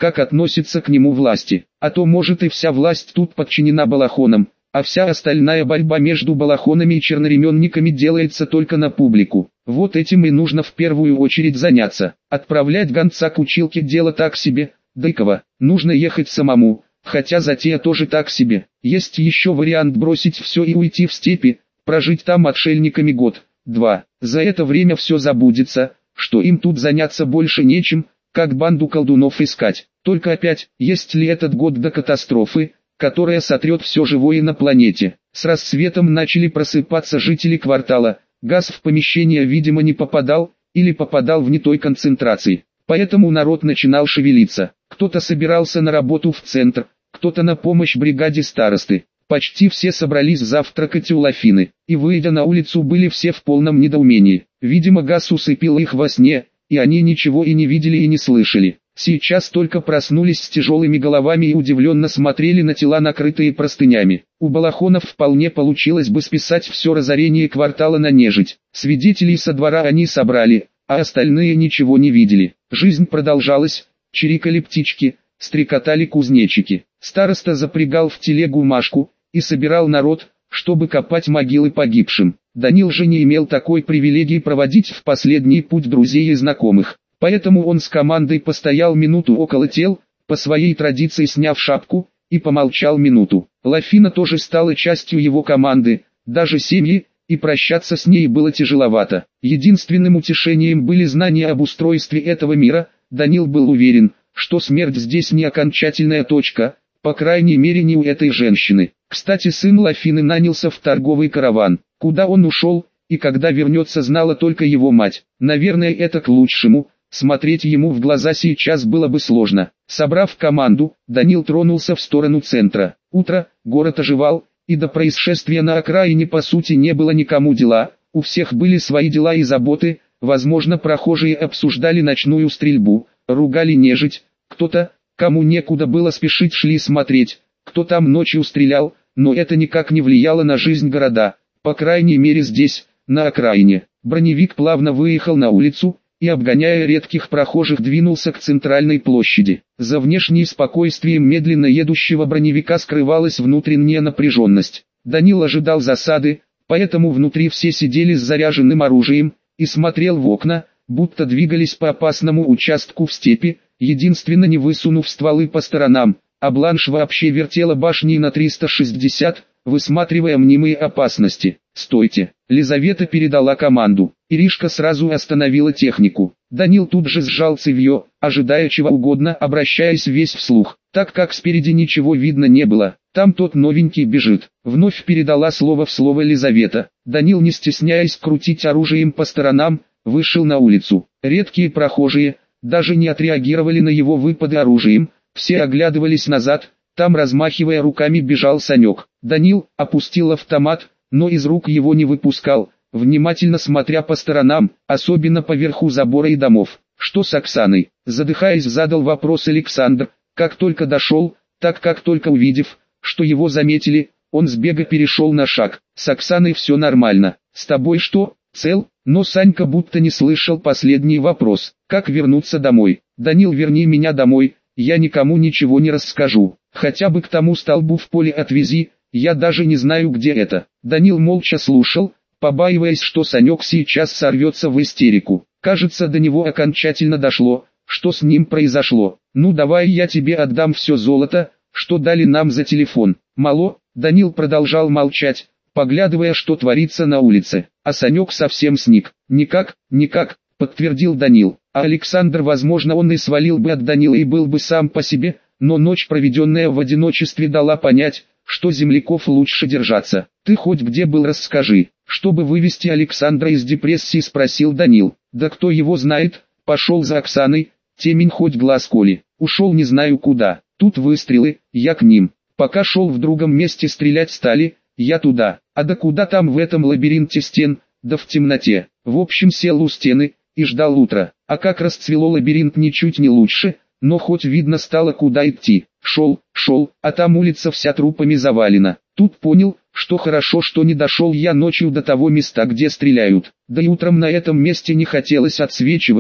как относятся к нему власти. А то может и вся власть тут подчинена балахонам, а вся остальная борьба между балахонами и черноременниками делается только на публику. Вот этим и нужно в первую очередь заняться. Отправлять гонца к училке дело так себе, Дыкова, нужно ехать самому, хотя затея тоже так себе. Есть еще вариант бросить все и уйти в степи, прожить там отшельниками год-два. За это время все забудется, что им тут заняться больше нечем, как банду колдунов искать. Только опять, есть ли этот год до катастрофы, которая сотрет все живое на планете? С рассветом начали просыпаться жители квартала, газ в помещение видимо не попадал, или попадал в не той концентрации. Поэтому народ начинал шевелиться. Кто-то собирался на работу в центр, кто-то на помощь бригаде старосты. Почти все собрались завтракать у Лафины, и выйдя на улицу были все в полном недоумении. Видимо газ усыпил их во сне, и они ничего и не видели и не слышали. Сейчас только проснулись с тяжелыми головами и удивленно смотрели на тела, накрытые простынями. У балахонов вполне получилось бы списать все разорение квартала на нежить. Свидетелей со двора они собрали, а остальные ничего не видели. Жизнь продолжалась, чирикали птички, стрекотали кузнечики. Староста запрягал в телегу Машку и собирал народ, чтобы копать могилы погибшим. Данил же не имел такой привилегии проводить в последний путь друзей и знакомых, поэтому он с командой постоял минуту около тел, по своей традиции сняв шапку, и помолчал минуту. Лафина тоже стала частью его команды, даже семьи, и прощаться с ней было тяжеловато. Единственным утешением были знания об устройстве этого мира. Данил был уверен, что смерть здесь не окончательная точка, по крайней мере не у этой женщины. Кстати, сын Лафины нанялся в торговый караван. Куда он ушел, и когда вернется, знала только его мать. Наверное, это к лучшему, смотреть ему в глаза сейчас было бы сложно. Собрав команду, Данил тронулся в сторону центра. Утро, город оживал, и до происшествия на окраине по сути не было никому дела, у всех были свои дела и заботы. Возможно, прохожие обсуждали ночную стрельбу, ругали нежить, кто-то, кому некуда было спешить, шли смотреть, кто там ночью стрелял, но это никак не влияло на жизнь города, по крайней мере здесь, на окраине. Броневик плавно выехал на улицу и, обгоняя редких прохожих, двинулся к центральной площади. За внешним спокойствием медленно едущего броневика скрывалась внутренняя напряженность. Данил ожидал засады, поэтому внутри все сидели с заряженным оружием и смотрел в окна, будто двигались по опасному участку в степи, единственно не высунув стволы по сторонам, а Бланш вообще вертела башней на триста шестьдесят, высматривая мнимые опасности. «Стойте!» Лизавета передала команду. Иришка сразу остановила технику. Данил тут же сжал цевьё, ожидая чего угодно, обращаясь весь вслух, так как спереди ничего видно не было. «Там тот новенький бежит», — вновь передала слово в слово Лизавета. Данил, не стесняясь крутить оружием по сторонам, вышел на улицу. Редкие прохожие даже не отреагировали на его выпады оружием, все оглядывались назад. Там, размахивая руками, бежал Санек. Данил опустил автомат, но из рук его не выпускал, внимательно смотря по сторонам, особенно поверху забора и домов. «Что с Оксаной?» — задыхаясь, задал вопрос Александр. Как только дошел, так как только увидев, что его заметили, он с бега перешел на шаг. «С Оксаной все нормально. С тобой что, цел?» Но Санька будто не слышал последний вопрос. «Как вернуться домой?» «Данил, верни меня домой, я никому ничего не расскажу. Хотя бы к тому столбу в поле отвези, я даже не знаю, где это». Данил молча слушал, побаиваясь, что Санек сейчас сорвется в истерику. Кажется, до него окончательно дошло, что с ним произошло. «Ну давай я тебе отдам все золото, что дали нам за телефон». «Мало?» Данил продолжал молчать, поглядывая, что творится на улице. А Санек совсем сник. «Никак, никак», подтвердил Данил. А Александр, возможно, он и свалил бы от Данила и был бы сам по себе, но ночь, проведенная в одиночестве, дала понять, что земляков лучше держаться. «Ты хоть где был, расскажи». Чтобы вывести Александра из депрессии, спросил Данил. «Да кто его знает, пошел за Оксаной, темень хоть глаз коли. Ушел не знаю куда, тут выстрелы, я к ним. Пока шел в другом месте, стрелять стали, я туда, а да куда там в этом лабиринте стен, да в темноте. В общем, сел у стены и ждал утра. А как расцвело, лабиринт ничуть не лучше, но хоть видно стало, куда идти. Шел, шел, а там улица вся трупами завалена. Тут понял, что хорошо, что не дошел я ночью до того места, где стреляют. Да и утром на этом месте не хотелось отсвечивать,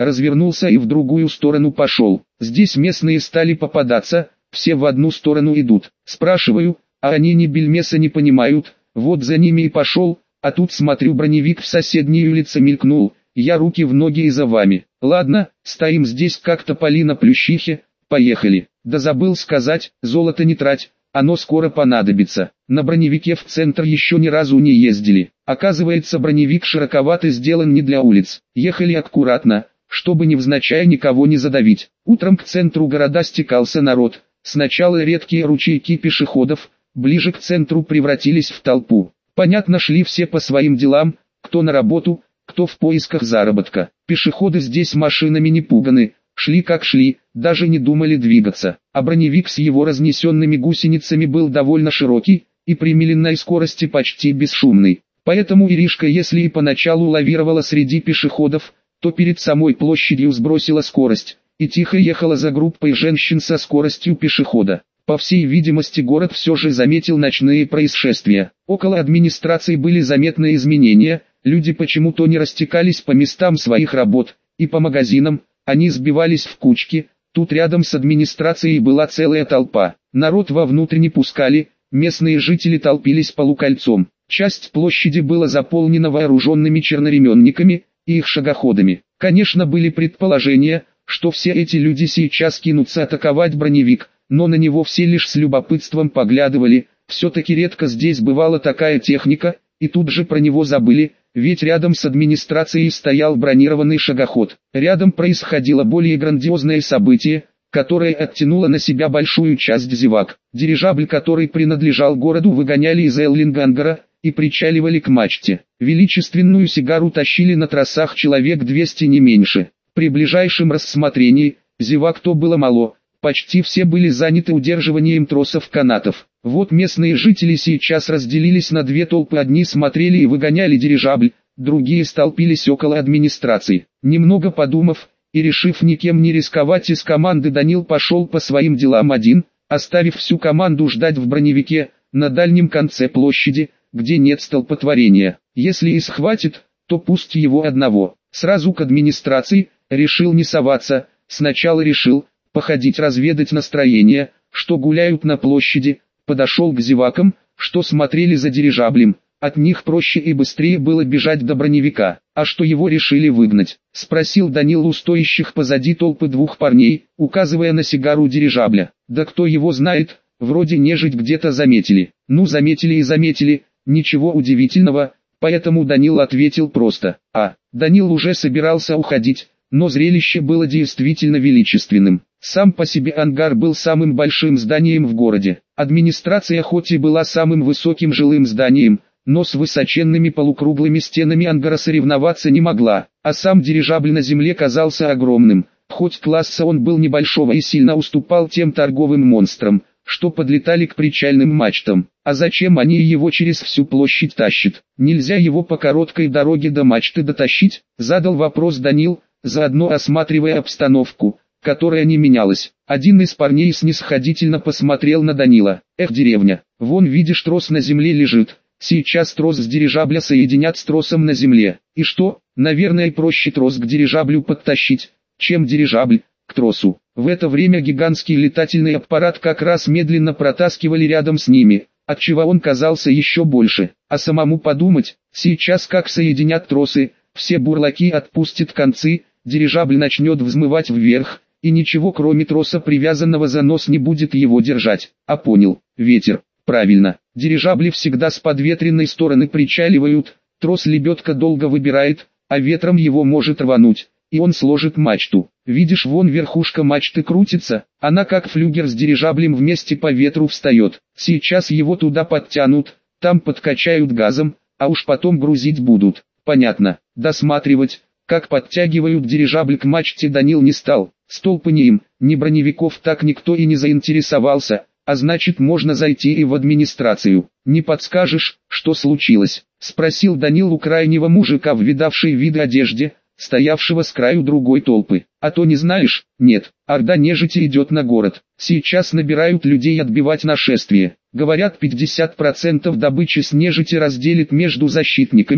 развернулся и в другую сторону пошел. Здесь местные стали попадаться, все в одну сторону идут. Спрашиваю, а они ни бельмеса не понимают, вот за ними и пошел, а тут смотрю, броневик в соседней улице мелькнул, я руки в ноги и за вами. Ладно, стоим здесь как тополи на плющихе, поехали. Да забыл сказать, золото не трать, оно скоро понадобится. На броневике в центр еще ни разу не ездили. Оказывается, броневик широковато сделан не для улиц. Ехали аккуратно, чтобы невзначай никого не задавить. Утром к центру города стекался народ. Сначала редкие ручейки пешеходов, ближе к центру превратились в толпу. Понятно, шли все по своим делам, кто на работу, кто в поисках заработка. Пешеходы здесь машинами не пуганы, шли как шли, даже не думали двигаться. А броневик с его разнесенными гусеницами был довольно широкий, и при медленной скорости почти бесшумный. Поэтому Иришка, если и поначалу лавировала среди пешеходов, то перед самой площадью сбросила скорость, и тихо ехала за группой женщин со скоростью пешехода. По всей видимости, город все же заметил ночные происшествия. Около администрации были заметны изменения, люди почему-то не растекались по местам своих работ, и по магазинам, они сбивались в кучки. Тут рядом с администрацией была целая толпа. Народ вовнутрь не пускали, местные жители толпились полукольцом. Часть площади была заполнена вооруженными черноременниками и их шагоходами. Конечно, были предположения, что все эти люди сейчас кинутся атаковать броневик, но на него все лишь с любопытством поглядывали. Все-таки редко здесь бывала такая техника, и тут же про него забыли, ведь рядом с администрацией стоял бронированный шагоход. Рядом происходило более грандиозное событие, которое оттянуло на себя большую часть зевак. Дирижабль, который принадлежал городу, выгоняли из Эллингангара и причаливали к мачте. Величественную сигару тащили на трассах человек двести не меньше. При ближайшем рассмотрении, зевак то было мало, почти все были заняты удерживанием тросов канатов. Вот местные жители сейчас разделились на две толпы, одни смотрели и выгоняли дирижабль, другие столпились около администрации. Немного подумав и решив никем не рисковать, из команды Данил пошел по своим делам один, оставив всю команду ждать в броневике, на дальнем конце площади, где нет столпотворения. Если и схватит, то пусть его одного. Сразу к администрации, решил не соваться, сначала решил походить, разведать настроение, что гуляют на площади, подошел к зевакам, что смотрели за дирижаблем. От них проще и быстрее было бежать до броневика. А что его решили выгнать? Спросил Данил у стоящих позади толпы двух парней, указывая на сигару дирижабля. Да кто его знает, вроде нежить где-то заметили. Ну заметили и заметили, ничего удивительного, поэтому Данил ответил просто. А, Данил уже собирался уходить, но зрелище было действительно величественным. Сам по себе ангар был самым большим зданием в городе. Администрация хоть и была самым высоким жилым зданием, но с высоченными полукруглыми стенами ангара соревноваться не могла, а сам дирижабль на земле казался огромным, хоть класса он был небольшого и сильно уступал тем торговым монстрам, что подлетали к причальным мачтам. А зачем они его через всю площадь тащат? Нельзя его по короткой дороге до мачты дотащить? Задал вопрос Данил, заодно осматривая обстановку, которая не менялась. Один из парней снисходительно посмотрел на Данила. Эх, деревня, вон видишь, трос на земле лежит. Сейчас трос с дирижабля соединят с тросом на земле. И что? Наверное, проще трос к дирижаблю подтащить, чем дирижабль к тросу. В это время гигантский летательный аппарат как раз медленно протаскивали рядом с ними, отчего он казался еще больше. А самому подумать, сейчас как соединят тросы, все бурлаки отпустят концы, дирижабль начнет взмывать вверх, и ничего кроме троса, привязанного за нос, не будет его держать. А понял, ветер. Правильно, дирижабли всегда с подветренной стороны причаливают, трос лебедка долго выбирает, а ветром его может рвануть, и он сложит мачту. Видишь, вон верхушка мачты крутится, она как флюгер с дирижаблем вместе по ветру встает. Сейчас его туда подтянут, там подкачают газом, а уж потом грузить будут. Понятно, досматривать, как подтягивают дирижабль к мачте, Данил не стал. Столпы ни им, ни броневиков так никто и не заинтересовался. А значит, можно зайти и в администрацию. Не подскажешь, что случилось? Спросил Данил у крайнего мужика в видавшей виды одежде, стоявшего с краю другой толпы. А то не знаешь? Нет, орда нежити идет на город. Сейчас набирают людей отбивать нашествие. Говорят, пятьдесят процентов добычи с нежити разделит между защитниками,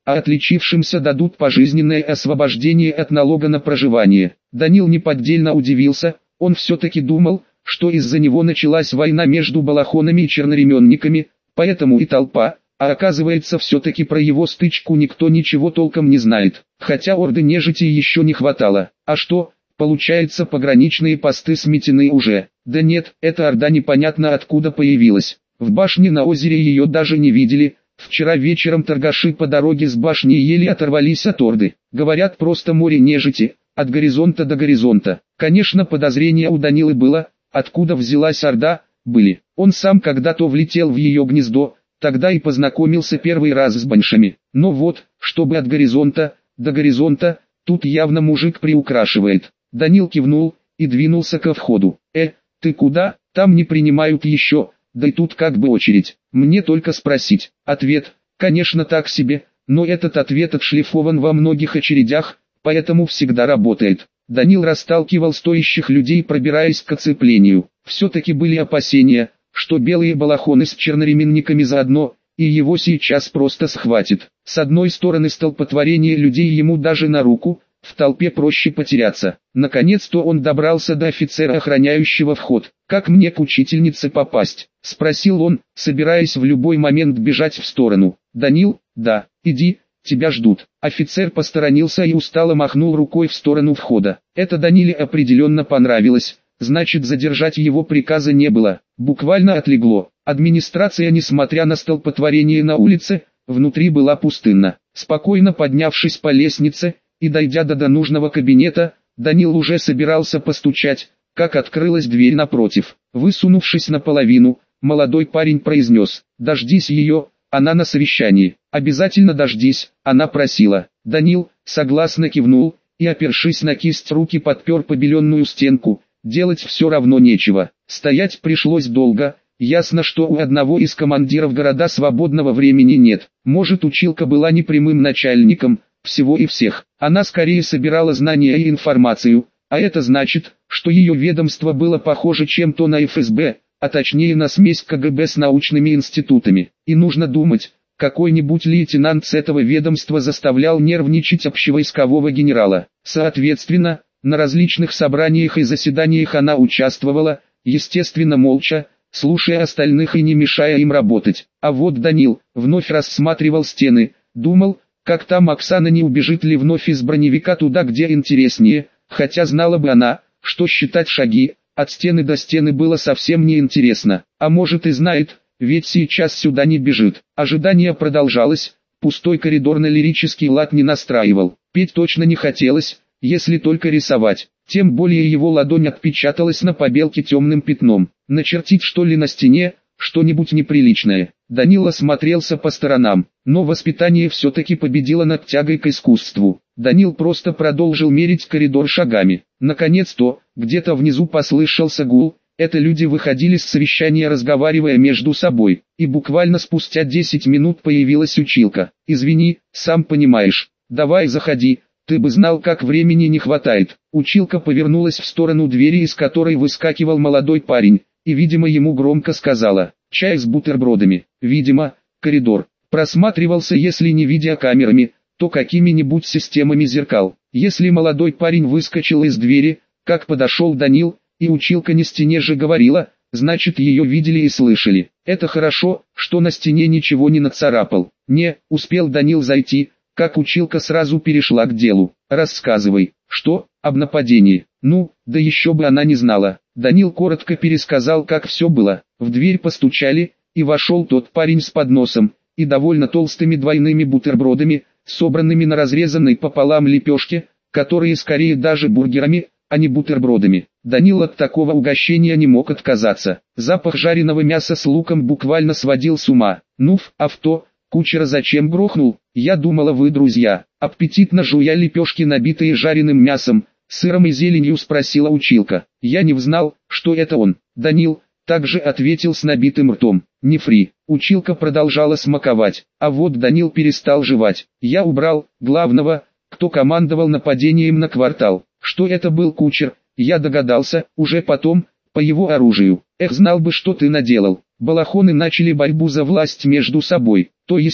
а отличившимся дадут пожизненное освобождение от налога на проживание. Данил неподдельно удивился, он все-таки думал, что из-за него началась война между балахонами и черноременниками, поэтому и толпа, а оказывается все-таки про его стычку никто ничего толком не знает, хотя орды нежити еще не хватало. А что, получается, пограничные посты сметены уже? Да нет, эта орда непонятно откуда появилась. В башне на озере ее даже не видели. Вчера вечером торгаши по дороге с башни еле оторвались от орды. Говорят, просто море нежити, от горизонта до горизонта. Конечно, подозрение у Данилы было, откуда взялась орда, были. Он сам когда-то влетел в ее гнездо, тогда и познакомился первый раз с баншами. Но вот, чтобы от горизонта до горизонта, тут явно мужик приукрашивает. Данил кивнул и двинулся ко входу. «Э, ты куда? Там не принимают еще, да и тут как бы очередь. Мне только спросить». Ответ, конечно, так себе, но этот ответ отшлифован во многих очередях, поэтому всегда работает. Данил расталкивал стоящих людей, пробираясь к оцеплению. Все-таки были опасения, что белые балахоны с черноременниками заодно, и его сейчас просто схватит. С одной стороны, столпотворение людей ему даже на руку, в толпе проще потеряться. Наконец-то он добрался до офицера, охраняющего вход. «Как мне к учительнице попасть?» — спросил он, собираясь в любой момент бежать в сторону. «Данил, да, иди, тебя ждут». Офицер посторонился и устало махнул рукой в сторону входа. Это Даниле определенно понравилось, значит, задержать его приказа не было. Буквально отлегло. Администрация, несмотря на столпотворение на улице, внутри была пустынна. Спокойно поднявшись по лестнице и дойдя до, до нужного кабинета, Данил уже собирался постучать, как открылась дверь напротив. Высунувшись наполовину, молодой парень произнес: «Дождись ее, она на совещании». «Обязательно дождись», она просила. Данил согласно кивнул и, опершись на кисть руки, подпер побеленную стенку. Делать все равно нечего. Стоять пришлось долго. Ясно, что у одного из командиров города свободного времени нет. Может, училка была не прямым начальником всего и всех. Она скорее собирала знания и информацию, а это значит, что ее ведомство было похоже чем-то на эф эс бэ, а точнее на смесь ка гэ бэ с научными институтами. И нужно думать, какой-нибудь лейтенант с этого ведомства заставлял нервничать общевойскового генерала. Соответственно, на различных собраниях и заседаниях она участвовала, естественно молча, слушая остальных и не мешая им работать. А вот Данил вновь рассматривал стены, думал, как там Оксана не убежит ли вновь из броневика туда, где интереснее, хотя знала бы она, что считать шаги от стены до стены было совсем не интересно. А может и знает, ведь сейчас сюда не бежит. Ожидание продолжалось, пустой коридор на лирический лад не настраивал. Петь точно не хотелось, если только рисовать. Тем более его ладонь отпечаталась на побелке темным пятном. Начертить что ли на стене, что-нибудь неприличное. Данил осмотрелся по сторонам, но воспитание все-таки победило над тягой к искусству. Данил просто продолжил мерить коридор шагами. Наконец-то, где-то внизу послышался гул, это люди выходили с совещания, разговаривая между собой, и буквально спустя десять минут появилась училка. «Извини, сам понимаешь, давай заходи, ты бы знал, как времени не хватает». Училка повернулась в сторону двери, из которой выскакивал молодой парень, и, видимо, ему громко сказала: «Чай с бутербродами». Видимо, коридор просматривался, если не видеокамерами, то какими-нибудь системами зеркал. Если молодой парень выскочил из двери, как подошел Данил, и училка не стене же говорила, значит ее видели и слышали. Это хорошо, что на стене ничего не нацарапал. Не успел Данил зайти, как училка сразу перешла к делу. «Рассказывай, что, об нападении?» «Ну, да еще бы она не знала». Данил коротко пересказал, как все было. В дверь постучали, и вошел тот парень с подносом и довольно толстыми двойными бутербродами, собранными на разрезанной пополам лепешке, которые скорее даже бургерами, а не бутербродами. Данил от такого угощения не мог отказаться. Запах жареного мяса с луком буквально сводил с ума. «Ну, авто, кучера зачем грохнул? Я думала, вы друзья». Аппетитно жуя лепешки, набитые жареным мясом, сыром и зеленью, спросила училка. «Я не знал, что это он». Данил также ответил с набитым ртом. «Не фри». Училка продолжала смаковать, а вот Данил перестал жевать. «Я убрал главного, кто командовал нападением на квартал». Что это был кучер, я догадался, уже потом, по его оружию. Эх, знал бы, что ты наделал. Балахоны начали борьбу за власть между собой, то есть,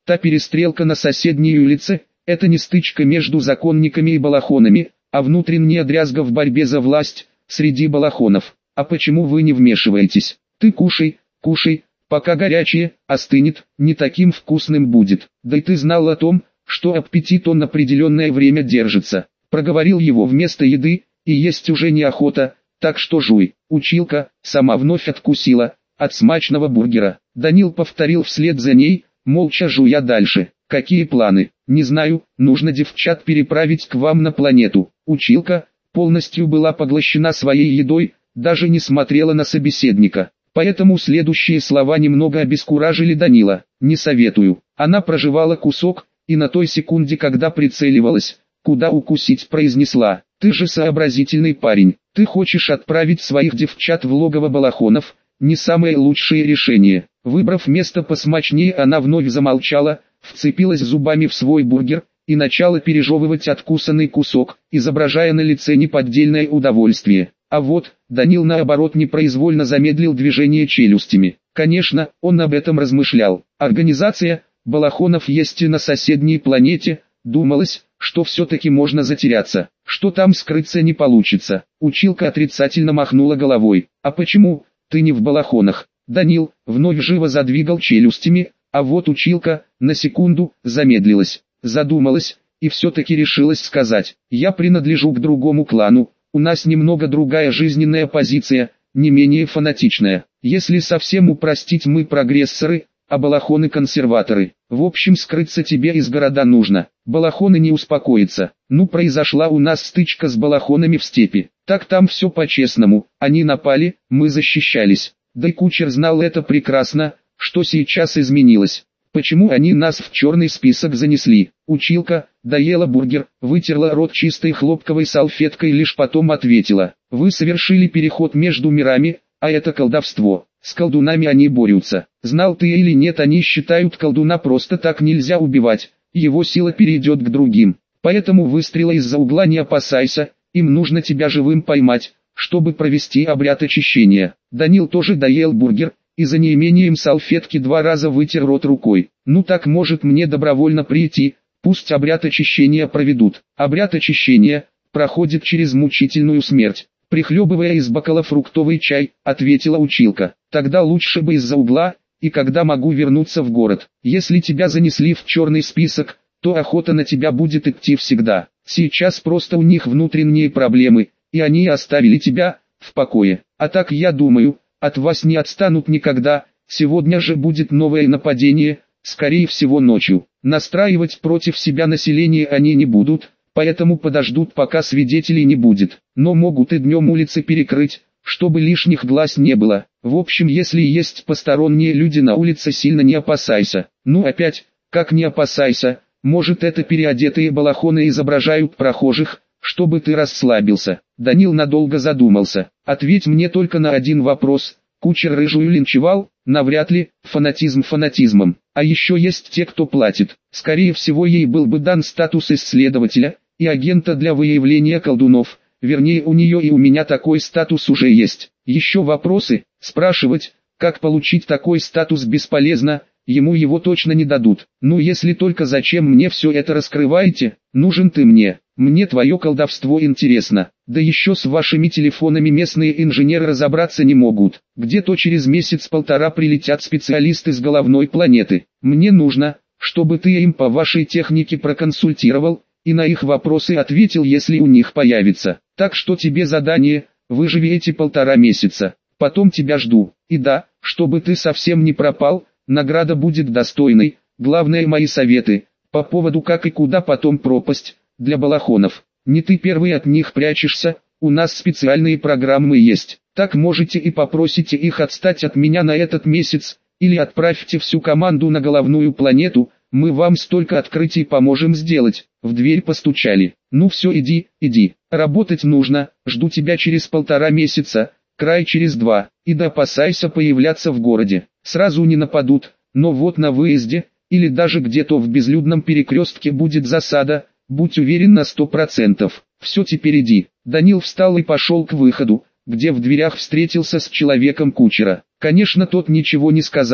Та перестрелка на соседней улице – это не стычка между законниками и балахонами, а внутренняя дрязга в борьбе за власть среди балахонов. А почему вы не вмешиваетесь? Ты кушай, кушай, пока горячее, остынет, не таким вкусным будет. Да и ты знал о том, что аппетит он определенное время держится. Проговорил его вместо еды, и есть уже неохота, так что жуй. Училка сама вновь откусила от смачного бургера. Данил повторил вслед за ней, молча жуя дальше. Какие планы? Не знаю, нужно девчат переправить к вам на планету. Училка полностью была поглощена своей едой, даже не смотрела на собеседника. Поэтому следующие слова немного обескуражили Данила. Не советую. Она прожевала кусок, и на той секунде, когда прицеливалась, куда укусить, произнесла: «Ты же сообразительный парень, ты хочешь отправить своих девчат в логово балахонов, не самое лучшее решение». Выбрав место посмачнее, она вновь замолчала, вцепилась зубами в свой бургер и начала пережевывать откусанный кусок, изображая на лице неподдельное удовольствие. А вот, Данил наоборот непроизвольно замедлил движение челюстями. Конечно, он об этом размышлял. Организация балахонов есть и на соседней планете, думалось, что все-таки можно затеряться, что там скрыться не получится. Училка отрицательно махнула головой. «А почему ты не в балахонах?» Данил вновь живо задвигал челюстями, а вот училка на секунду замедлилась, задумалась и все-таки решилась сказать: «Я принадлежу к другому клану, у нас немного другая жизненная позиция, не менее фанатичная. Если совсем упростить, мы прогрессоры, а балахоны консерваторы. В общем, скрыться тебе из города нужно. Балахоны не успокоятся. Ну, произошла у нас стычка с балахонами в степи. Так там все по-честному, они напали, мы защищались. Да и кучер знал это прекрасно, что сейчас изменилось. Почему они нас в черный список занесли?» Училка доела бургер, вытерла рот чистой хлопковой салфеткой и лишь потом ответила: «Вы совершили переход между мирами, а это колдовство. С колдунами они борются. Знал ты или нет, они считают, колдуна просто так нельзя убивать, его сила перейдет к другим. Поэтому выстрела из-за угла не опасайся, им нужно тебя живым поймать, чтобы провести обряд очищения». Данил тоже доел бургер и за неимением салфетки два раза вытер рот рукой. «Ну так, может, мне добровольно прийти, пусть обряд очищения проведут». «Обряд очищения проходит через мучительную смерть, прихлебывая из бокала фруктовый чай», ответила училка. «Тогда лучше бы из-за угла, и когда могу вернуться в город. Если тебя занесли в черный список, то охота на тебя будет идти всегда. Сейчас просто у них внутренние проблемы, и они оставили тебя в покое. А так, я думаю, от вас не отстанут никогда. Сегодня же будет новое нападение, скорее всего ночью. Настраивать против себя население они не будут, поэтому подождут, пока свидетелей не будет. Но могут и днем улицы перекрыть, чтобы лишних глаз не было. В общем, если есть посторонние люди на улице, сильно не опасайся». «Ну опять, как не опасайся? Может, это переодетые балахоны изображают прохожих, чтобы ты расслабился?» Данил надолго задумался. «Ответь мне только на один вопрос. Кучер рыжую линчевал?» «Навряд ли, фанатизм фанатизмом. А еще есть те, кто платит. Скорее всего, ей был бы дан статус исследователя и агента для выявления колдунов. Вернее, у нее и у меня такой статус уже есть. Еще вопросы? Спрашивать, как получить такой статус, бесполезно, ему его точно не дадут. Ну если только зачем мне все это раскрываете? Нужен ты мне. Мне твое колдовство интересно. Да еще с вашими телефонами местные инженеры разобраться не могут. Где-то через месяц-полтора прилетят специалисты с головной планеты. Мне нужно, чтобы ты им по вашей технике проконсультировал и на их вопросы ответил, если у них появится. Так что тебе задание: выживи эти полтора месяца. Потом тебя жду. И да, чтобы ты совсем не пропал, награда будет достойной. Главное, мои советы по поводу как и куда потом пропасть для балахонов. Не ты первый от них прячешься, у нас специальные программы есть. Так можете и попросите их отстать от меня на этот месяц, или отправьте всю команду на головную планету, мы вам столько открытий поможем сделать». В дверь постучали. «Ну все, иди, иди, работать нужно, жду тебя через полтора месяца, край через два, и да опасайся появляться в городе. Сразу не нападут, но вот на выезде, или даже где-то в безлюдном перекрестке будет засада, будь уверен на сто процентов. Все, теперь иди». Данил встал и пошел к выходу, где в дверях встретился с человеком кучера. Конечно, тот ничего не сказал,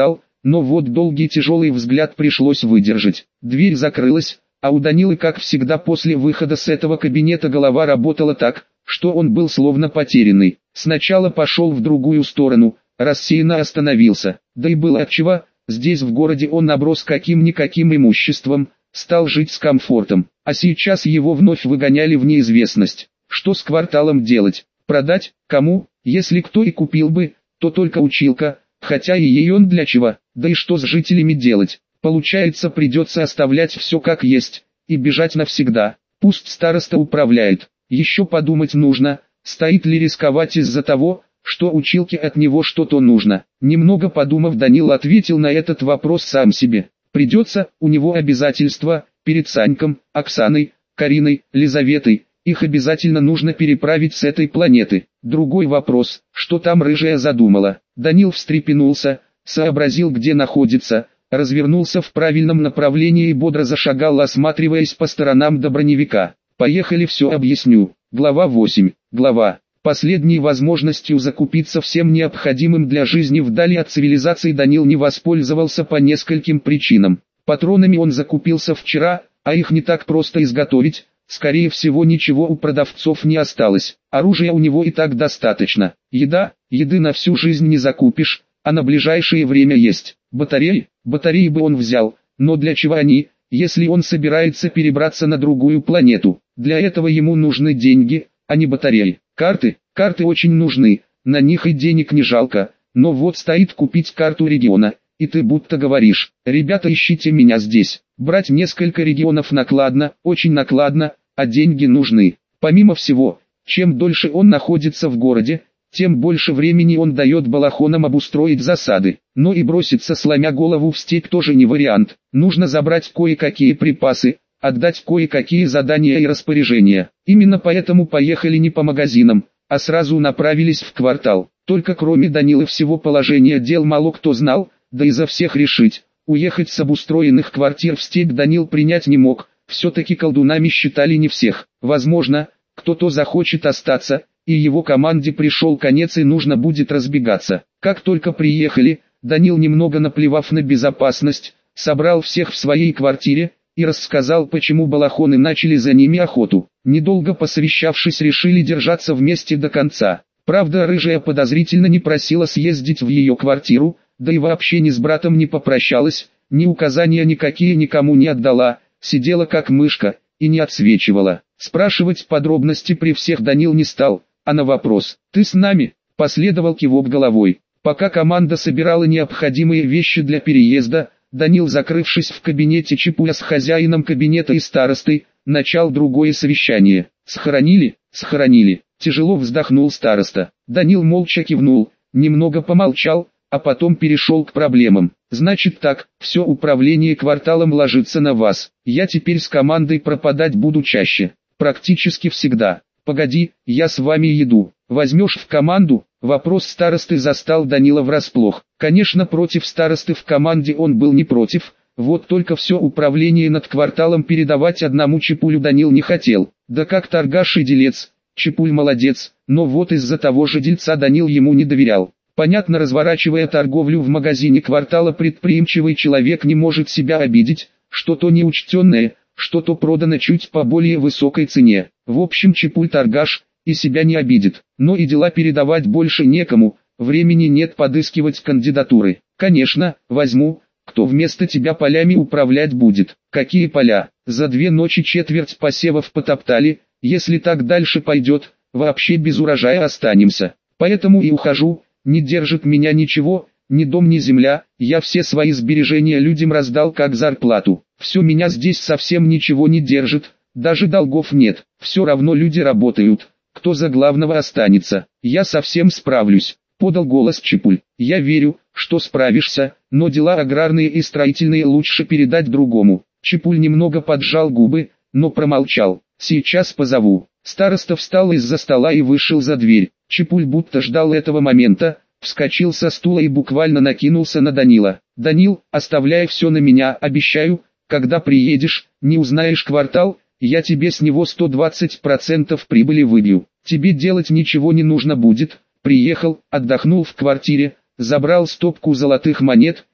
но вот долгий тяжелый взгляд пришлось выдержать. Дверь закрылась, а у Данилы, как всегда после выхода с этого кабинета, голова работала так, что он был словно потерянный. Сначала пошел в другую сторону, рассеянно остановился, да и было отчего. Здесь в городе он оброс каким-никаким имуществом, стал жить с комфортом, а сейчас его вновь выгоняли в неизвестность. Что с кварталом делать? Продать? Кому? Если кто и купил бы, то только училка, хотя и ей он для чего? Да и что с жителями делать? Получается, придется оставлять все как есть, и бежать навсегда. Пусть староста управляет. Еще подумать нужно, стоит ли рисковать из-за того, что училке от него что-то нужно. Немного подумав, Данил ответил на этот вопрос сам себе. Придется, у него обязательства, перед Саньком, Оксаной, Кариной, Лизаветой. Их обязательно нужно переправить с этой планеты. Другой вопрос, что там рыжая задумала. Данил встрепенулся, сообразил, где находится, развернулся в правильном направлении и бодро зашагал, осматриваясь по сторонам до броневика. Поехали, все объясню. Глава восемь. Глава. Последней возможностью закупиться всем необходимым для жизни вдали от цивилизации Данил не воспользовался по нескольким причинам. Патронами он закупился вчера, а их не так просто изготовить, скорее всего ничего у продавцов не осталось. Оружия у него и так достаточно. Еда, еды на всю жизнь не закупишь, а на ближайшее время есть. Батареи, батареи бы он взял, но для чего они, если он собирается перебраться на другую планету? Для этого ему нужны деньги, а не батареи. Карты, карты очень нужны, на них и денег не жалко, но вот стоит купить карту региона, и ты будто говоришь: ребята, ищите меня здесь. Брать несколько регионов накладно, очень накладно, а деньги нужны. Помимо всего, чем дольше он находится в городе, тем больше времени он дает балахонам обустроить засады. Но и броситься сломя голову в степь тоже не вариант. Нужно забрать кое-какие припасы, отдать кое-какие задания и распоряжения. Именно поэтому поехали не по магазинам, а сразу направились в квартал. Только кроме Данилы всего положения дел мало кто знал, да и за всех решить. Уехать с обустроенных квартир в степь Данил принять не мог, все-таки колдунами считали не всех. Возможно, кто-то захочет остаться, и его команде пришел конец и нужно будет разбегаться. Как только приехали, Данил, немного наплевав на безопасность, собрал всех в своей квартире и рассказал, почему балахоны начали за ними охоту. Недолго посовещавшись, решили держаться вместе до конца. Правда, рыжая подозрительно не просила съездить в ее квартиру, да и вообще ни с братом не попрощалась, ни указания никакие никому не отдала, сидела как мышка и не отсвечивала. Спрашивать подробности при всех Данил не стал, а на вопрос «Ты с нами?» последовал кивок головой. Пока команда собирала необходимые вещи для переезда, Данил, закрывшись в кабинете Чипуля с хозяином кабинета и старостой, начал другое совещание. «Схоронили?» «Схоронили», — тяжело вздохнул староста. Данил молча кивнул, немного помолчал, а потом перешел к проблемам. «Значит так, все управление кварталом ложится на вас. Я теперь с командой пропадать буду чаще. Практически всегда. Погоди, я с вами иду. Возьмешь в команду?» Вопрос старосты застал Данила врасплох. Конечно, против старосты в команде он был не против, вот только все управление над кварталом передавать одному Чипулю Данил не хотел. Да как торгаш и делец, Чипуль молодец, но вот из-за того же дельца Данил ему не доверял. Понятно, разворачивая торговлю в магазине квартала, предприимчивый человек не может себя обидеть, что-то неучтенное, что-то продано чуть по более высокой цене. В общем, Чипуль торгаш, и себя не обидит, но и дела передавать больше некому, времени нет подыскивать кандидатуры. Конечно, возьму, кто вместо тебя полями управлять будет. Какие поля? За две ночи четверть посевов потоптали, если так дальше пойдет, вообще без урожая останемся. Поэтому и ухожу, не держит меня ничего, ни дом, ни земля, я все свои сбережения людям раздал как зарплату. Все, меня здесь совсем ничего не держит, даже долгов нет, все равно люди работают. Кто за главного останется? Я совсем справлюсь, подал голос Чипуль. Я верю, что справишься, но дела аграрные и строительные лучше передать другому. Чипуль немного поджал губы, но промолчал. Сейчас позову. Староста встал из-за стола и вышел за дверь. Чипуль будто ждал этого момента, вскочил со стула и буквально накинулся на Данила. «Данил, оставляй все на меня, обещаю, когда приедешь, не узнаешь квартал, я тебе с него сто двадцать процентов прибыли выбью. Тебе делать ничего не нужно будет». Приехал, отдохнул в квартире, забрал стопку золотых монет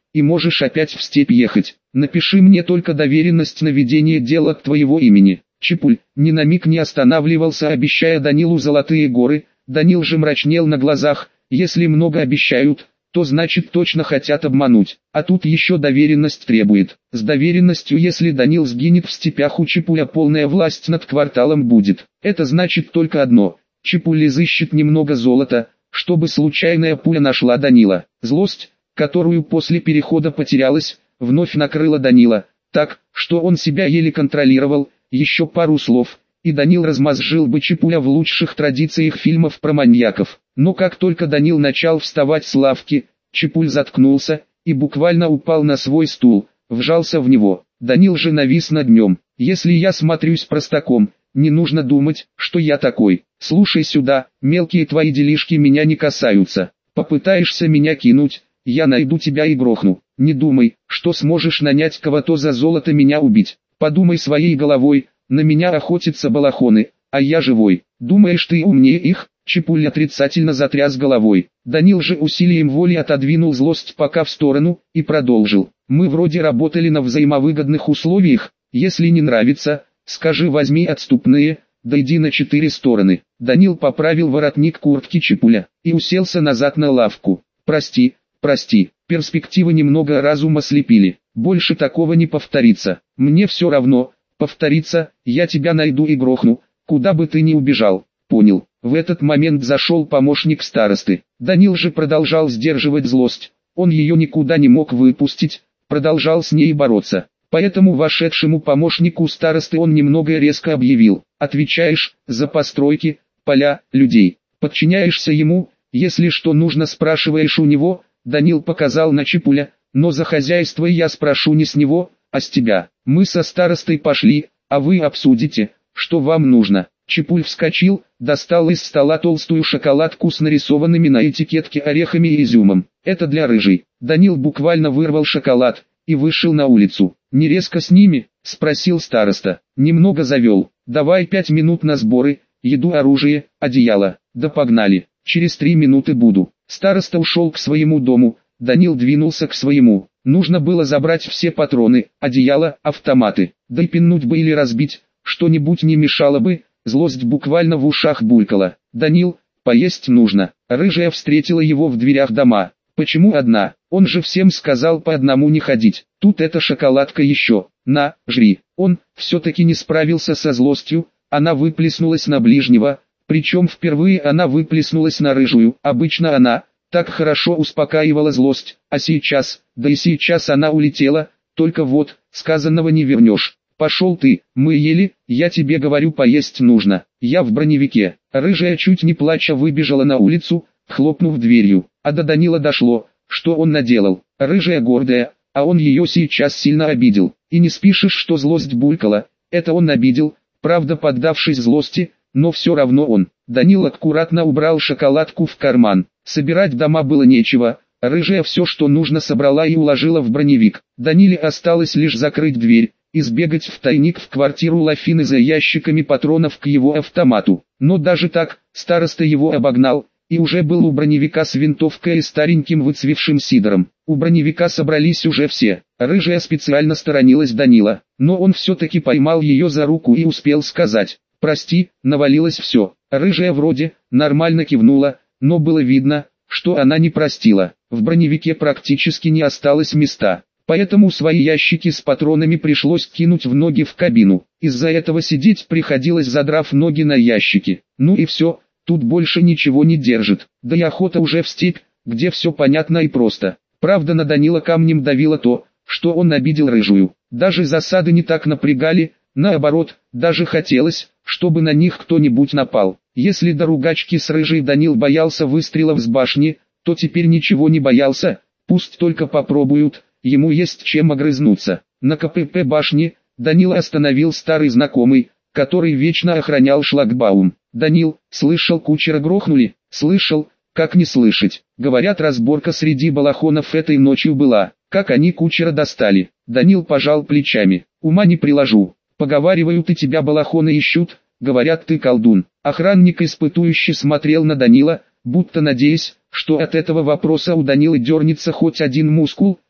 и можешь опять в степь ехать. Напиши мне только доверенность на ведение дела от твоего имени». Чепуль ни на миг не останавливался, обещая Данилу золотые горы. Данил же мрачнел на глазах. Если много обещают, то значит точно хотят обмануть, а тут еще доверенность требует. С доверенностью, если Данил сгинет в степях, у Чепуля полная власть над кварталом будет. Это значит только одно: Чепуль изыщет немного золота, чтобы случайная пуля нашла Данила. Злость, которую после перехода потерялась, вновь накрыла Данила, так, что он себя еле контролировал. Еще пару слов, и Данил размозжил бы Чепуля в лучших традициях фильмов про маньяков. Но как только Данил начал вставать с лавки, Чепуль заткнулся и буквально упал на свой стул, вжался в него. Данил же навис над ним. «Если я смотрюсь простаком, не нужно думать, что я такой. Слушай сюда, мелкие твои делишки меня не касаются. Попытаешься меня кинуть, я найду тебя и грохну. Не думай, что сможешь нанять кого-то за золото меня убить. Подумай своей головой, на меня охотятся балахоны, а я живой. Думаешь, ты умнее их?» Чепуль отрицательно затряс головой. Данил же усилием воли отодвинул злость пока в сторону и продолжил. «Мы вроде работали на взаимовыгодных условиях. Если не нравится, скажи, возьми отступные, да иди на четыре стороны». Данил поправил воротник куртки Чепуля и уселся назад на лавку. «Прости, прости, перспективы немного разума слепили. Больше такого не повторится. Мне все равно, повторится, я тебя найду и грохну, куда бы ты ни убежал». «Понял». В этот момент зашел помощник старосты. Данил же продолжал сдерживать злость. Он ее никуда не мог выпустить, продолжал с ней бороться. Поэтому вошедшему помощнику старосты он немного резко объявил: «Отвечаешь за постройки, поля, людей. Подчиняешься ему, если что нужно, спрашиваешь у него». Данил показал на Чепуля: «Но за хозяйство я спрошу не с него, а с тебя. Мы со старостой пошли, а вы обсудите, что вам нужно». Чепуль вскочил, достал из стола толстую шоколадку с нарисованными на этикетке орехами и изюмом. «Это для рыжей». Данил буквально вырвал шоколад и вышел на улицу. «Не резко с ними?» — спросил староста. «Немного завел. Давай пять минут на сборы, еду, оружие, одеяло. Да погнали. Через три минуты буду». Староста ушел к своему дому. Данил двинулся к своему. Нужно было забрать все патроны, одеяло, автоматы. Да и пинуть бы или разбить, что-нибудь не мешало бы. Злость буквально в ушах булькала. «Данил, поесть нужно». Рыжая встретила его в дверях дома. «Почему одна? Он же всем сказал по одному не ходить. Тут эта шоколадка еще. На, жри». Он все-таки не справился со злостью. Она выплеснулась на ближнего. Причем впервые она выплеснулась на рыжую. Обычно она так хорошо успокаивала злость. А сейчас, да и сейчас она улетела. Только вот, сказанного не вернешь. «Пошел ты, мы ели, я тебе говорю, поесть нужно. Я в броневике». Рыжая чуть не плача выбежала на улицу, хлопнув дверью. А до Данила дошло, что он наделал. Рыжая гордая, а он ее сейчас сильно обидел. И не спишешь, что злость булькала. Это он обидел, правда поддавшись злости, но все равно он. Данил аккуратно убрал шоколадку в карман. Собирать дома было нечего. Рыжая все, что нужно, собрала и уложила в броневик. Даниле осталось лишь закрыть дверь и сбегать в тайник в квартиру Лафины за ящиками патронов к его автомату. Но даже так, староста его обогнал, и уже был у броневика с винтовкой и стареньким выцвевшим сидором. У броневика собрались уже все. Рыжая специально сторонилась Данила, но он все-таки поймал ее за руку и успел сказать: «Прости, навалилось все». Рыжая вроде нормально кивнула, но было видно, что она не простила. В броневике практически не осталось места. Поэтому свои ящики с патронами пришлось кинуть в ноги в кабину. Из-за этого сидеть приходилось, задрав ноги на ящики. Ну и все, тут больше ничего не держит. Да и охота уже в степь, где все понятно и просто. Правда, на Данила камнем давило то, что он обидел рыжую. Даже засады не так напрягали, наоборот, даже хотелось, чтобы на них кто-нибудь напал. Если до ругачки с рыжей Данил боялся выстрелов с башни, то теперь ничего не боялся, пусть только попробуют. Ему есть чем огрызнуться. На КПП башни Данила остановил старый знакомый, который вечно охранял шлагбаум. «Данил, слышал, кучера грохнули?» «Слышал, как не слышать. Говорят, разборка среди балахонов этой ночью была. Как они кучера достали?» Данил пожал плечами. «Ума не приложу. Поговаривают, и тебя балахоны ищут, говорят, ты колдун». Охранник испытующе смотрел на Данила, будто надеясь, что от этого вопроса у Данилы дернется хоть один мускул.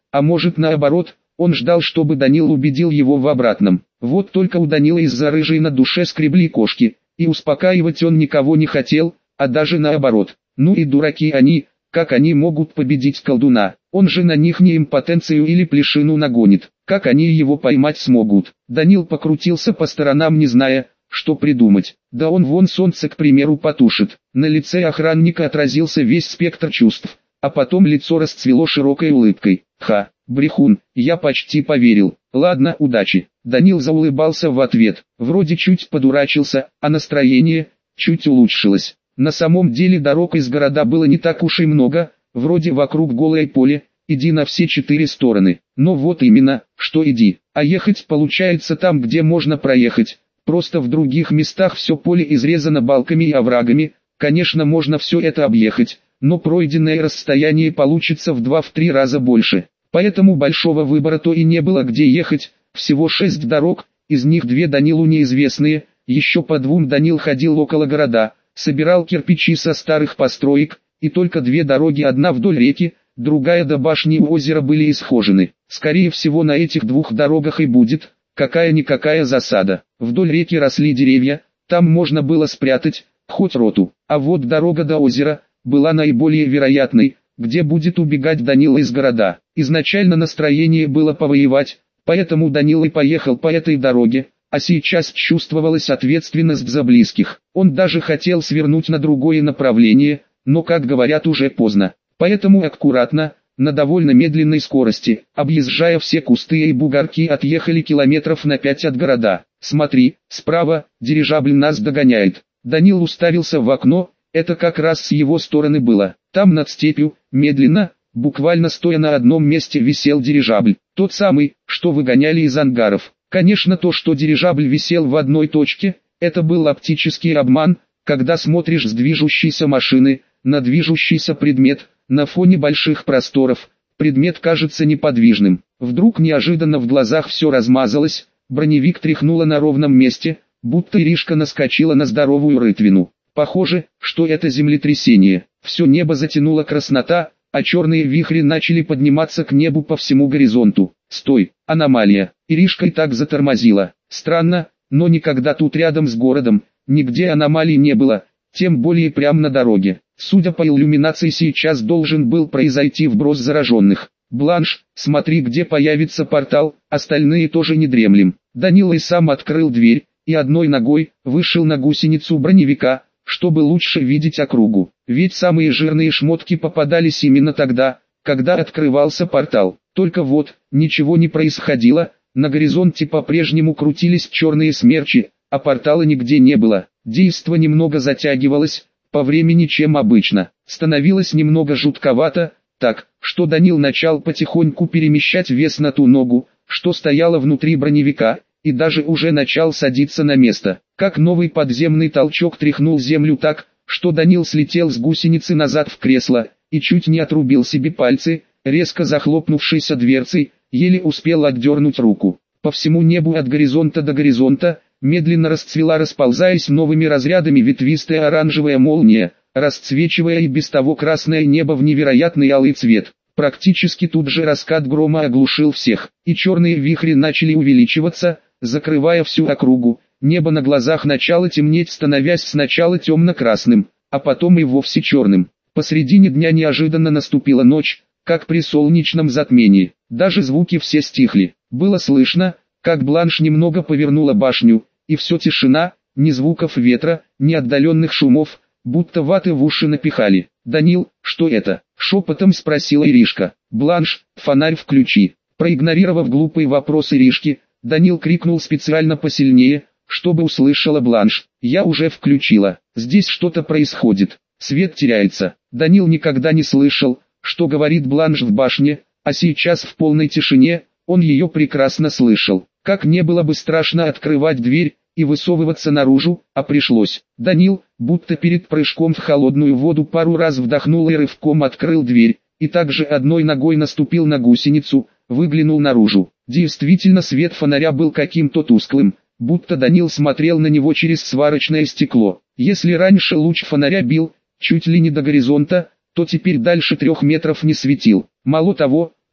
А может наоборот, он ждал, чтобы Данил убедил его в обратном. Вот только у Данила из-за рыжей на душе скребли кошки, и успокаивать он никого не хотел, а даже наоборот. Ну и дураки они, как они могут победить колдуна? Он же на них не импотенцию или плешину нагонит. Как они его поймать смогут? Данил покрутился по сторонам, не зная, что придумать. Да он вон солнце, к примеру, потушит. На лице охранника отразился весь спектр чувств, а потом лицо расцвело широкой улыбкой. Ха, брехун, я почти поверил. Ладно, удачи. Данил заулыбался в ответ. Вроде чуть подурачился, а настроение чуть улучшилось. На самом деле дорог из города было не так уж и много, вроде вокруг голое поле, иди на все четыре стороны. Но вот именно, что иди, а ехать получается там, где можно проехать. Просто в других местах все поле изрезано балками и оврагами. Конечно, можно все это объехать, но пройденное расстояние получится в два-три раза больше. Поэтому большого выбора то и не было, где ехать. Всего шесть дорог, из них две Данилу неизвестные, еще по двум Данил ходил около города, собирал кирпичи со старых построек, и только две дороги, одна вдоль реки, другая до башни у озера, были исхожены. Скорее всего, на этих двух дорогах и будет какая-никакая засада. Вдоль реки росли деревья, там можно было спрятать хоть роту, а вот дорога до озера была наиболее вероятной, где будет убегать Данила из города. Изначально настроение было повоевать, поэтому Данил и поехал по этой дороге, а сейчас чувствовалась ответственность за близких. Он даже хотел свернуть на другое направление, но, как говорят, уже поздно. Поэтому аккуратно, на довольно медленной скорости, объезжая все кусты и бугорки, отъехали километров на пять от города. «Смотри, справа, дирижабль нас догоняет». Данил уставился в окно, это как раз с его стороны было. Там над степью, медленно, буквально стоя на одном месте, висел дирижабль. Тот самый, что выгоняли из ангаров. Конечно, то, что дирижабль висел в одной точке, это был оптический обман. Когда смотришь с движущейся машины на движущийся предмет, на фоне больших просторов, предмет кажется неподвижным. Вдруг неожиданно в глазах все размазалось, броневик тряхнуло на ровном месте, будто Иришка наскочила на здоровую рытвину. Похоже, что это землетрясение. Все небо затянуло краснота, а черные вихри начали подниматься к небу по всему горизонту. Стой, аномалия. Иришка и так затормозила. Странно, но никогда тут рядом с городом, нигде аномалий не было, тем более прямо на дороге. Судя по иллюминации, сейчас должен был произойти вброс зараженных. Бланш, смотри, где появится портал, остальные тоже не дремлем. Данила и сам открыл дверь, и одной ногой вышел на гусеницу броневика, чтобы лучше видеть округу. Ведь самые жирные шмотки попадались именно тогда, когда открывался портал. Только вот, ничего не происходило, на горизонте по-прежнему крутились черные смерчи, а портала нигде не было. Действо немного затягивалось, по времени, чем обычно. Становилось немного жутковато, так, что Данил начал потихоньку перемещать вес на ту ногу, что стояла внутри броневика, и даже уже начал садиться на место. Как новый подземный толчок тряхнул землю так, что Данил слетел с гусеницы назад в кресло, и чуть не отрубил себе пальцы, резко захлопнувшейся дверцей, еле успел отдернуть руку. По всему небу от горизонта до горизонта, медленно расцвела, расползаясь новыми разрядами, ветвистая оранжевая молния, расцвечивая и без того красное небо в невероятный алый цвет. Практически тут же раскат грома оглушил всех, и черные вихри начали увеличиваться, закрывая всю округу. Небо на глазах начало темнеть, становясь сначала темно-красным, а потом и вовсе черным. Посредине дня неожиданно наступила ночь, как при солнечном затмении. Даже звуки все стихли. Было слышно, как Бланш немного повернула башню, и все тишина, ни звуков ветра, ни отдаленных шумов, будто ваты в уши напихали. «Данил, что это?» — шепотом спросила Иришка. «Бланш, фонарь включи». Проигнорировав глупый вопрос Иришки, Данил крикнул специально посильнее, чтобы услышала Бланш. «Я уже включила. Здесь что-то происходит. Свет теряется». Данил никогда не слышал, что говорит Бланш в башне, а сейчас в полной тишине он ее прекрасно слышал. Как не было бы страшно открывать дверь и высовываться наружу, а пришлось. Данил, будто перед прыжком в холодную воду, пару раз вдохнул и рывком открыл дверь, и также одной ногой наступил на гусеницу, выглянул наружу. Действительно, свет фонаря был каким-то тусклым, будто Данил смотрел на него через сварочное стекло. Если раньше луч фонаря бил чуть ли не до горизонта, то теперь дальше трех метров не светил. Мало того,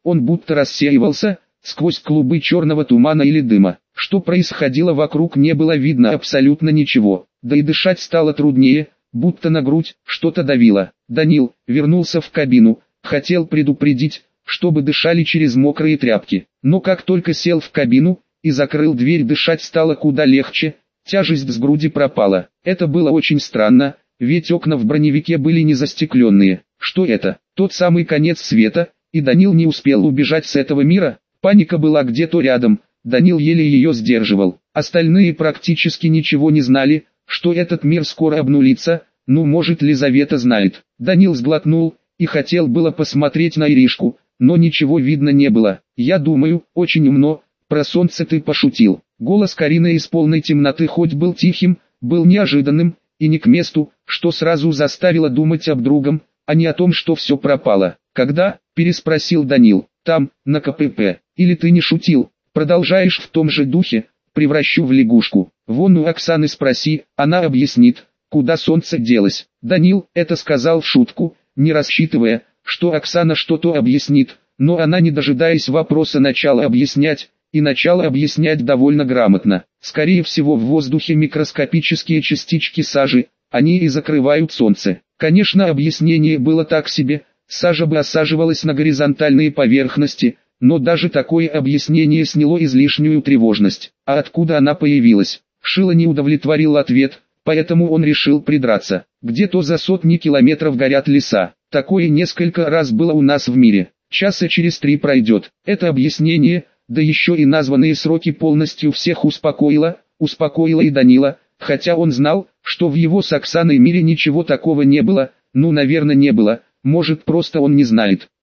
Он будто рассеивался, сквозь клубы черного тумана или дыма. Что происходило вокруг, не было видно абсолютно ничего, да и дышать стало труднее, будто на грудь что-то давило. Данил вернулся в кабину, хотел предупредить, чтобы дышали через мокрые тряпки, но как только сел в кабину и закрыл дверь, дышать стало куда легче, тяжесть с груди пропала. Это было очень странно, ведь окна в броневике были не застекленные. Что это? Тот самый конец света, и Данил не успел убежать с этого мира? Паника была где-то рядом, Данил еле ее сдерживал. Остальные практически ничего не знали, что этот мир скоро обнулится. Ну, может, Лизавета знает. Данил сглотнул и хотел было посмотреть на Иришку, но ничего видно не было. «Я думаю, очень умно, про солнце ты пошутил». Голос Карины из полной темноты хоть был тихим, был неожиданным и не к месту, что сразу заставило думать об другом, а не о том, что все пропало. «Когда?» – переспросил Данил. «Там, на ка пэ пэ. Или ты не шутил? Продолжаешь в том же духе? Превращу в лягушку. Вон у Оксаны спроси, она объяснит, куда солнце делось». Данил это сказал в шутку, не рассчитывая, что Оксана что-то объяснит, но она, не дожидаясь вопроса, начала объяснять, и начала объяснять довольно грамотно. Скорее всего, в воздухе микроскопические частички сажи, они и закрывают солнце. Конечно, объяснение было так себе, сажа бы осаживалась на горизонтальные поверхности, но даже такое объяснение сняло излишнюю тревожность. А откуда она появилась? Шило не удовлетворил ответ, поэтому он решил придраться. Где-то за сотни километров горят леса. Такое несколько раз было у нас в мире. Часа через три пройдет. Это объяснение, да еще и названные сроки, полностью всех успокоило, успокоило и Данила, хотя он знал, что в его с Оксаной мире ничего такого не было, ну, наверное, не было, может, просто он не знает.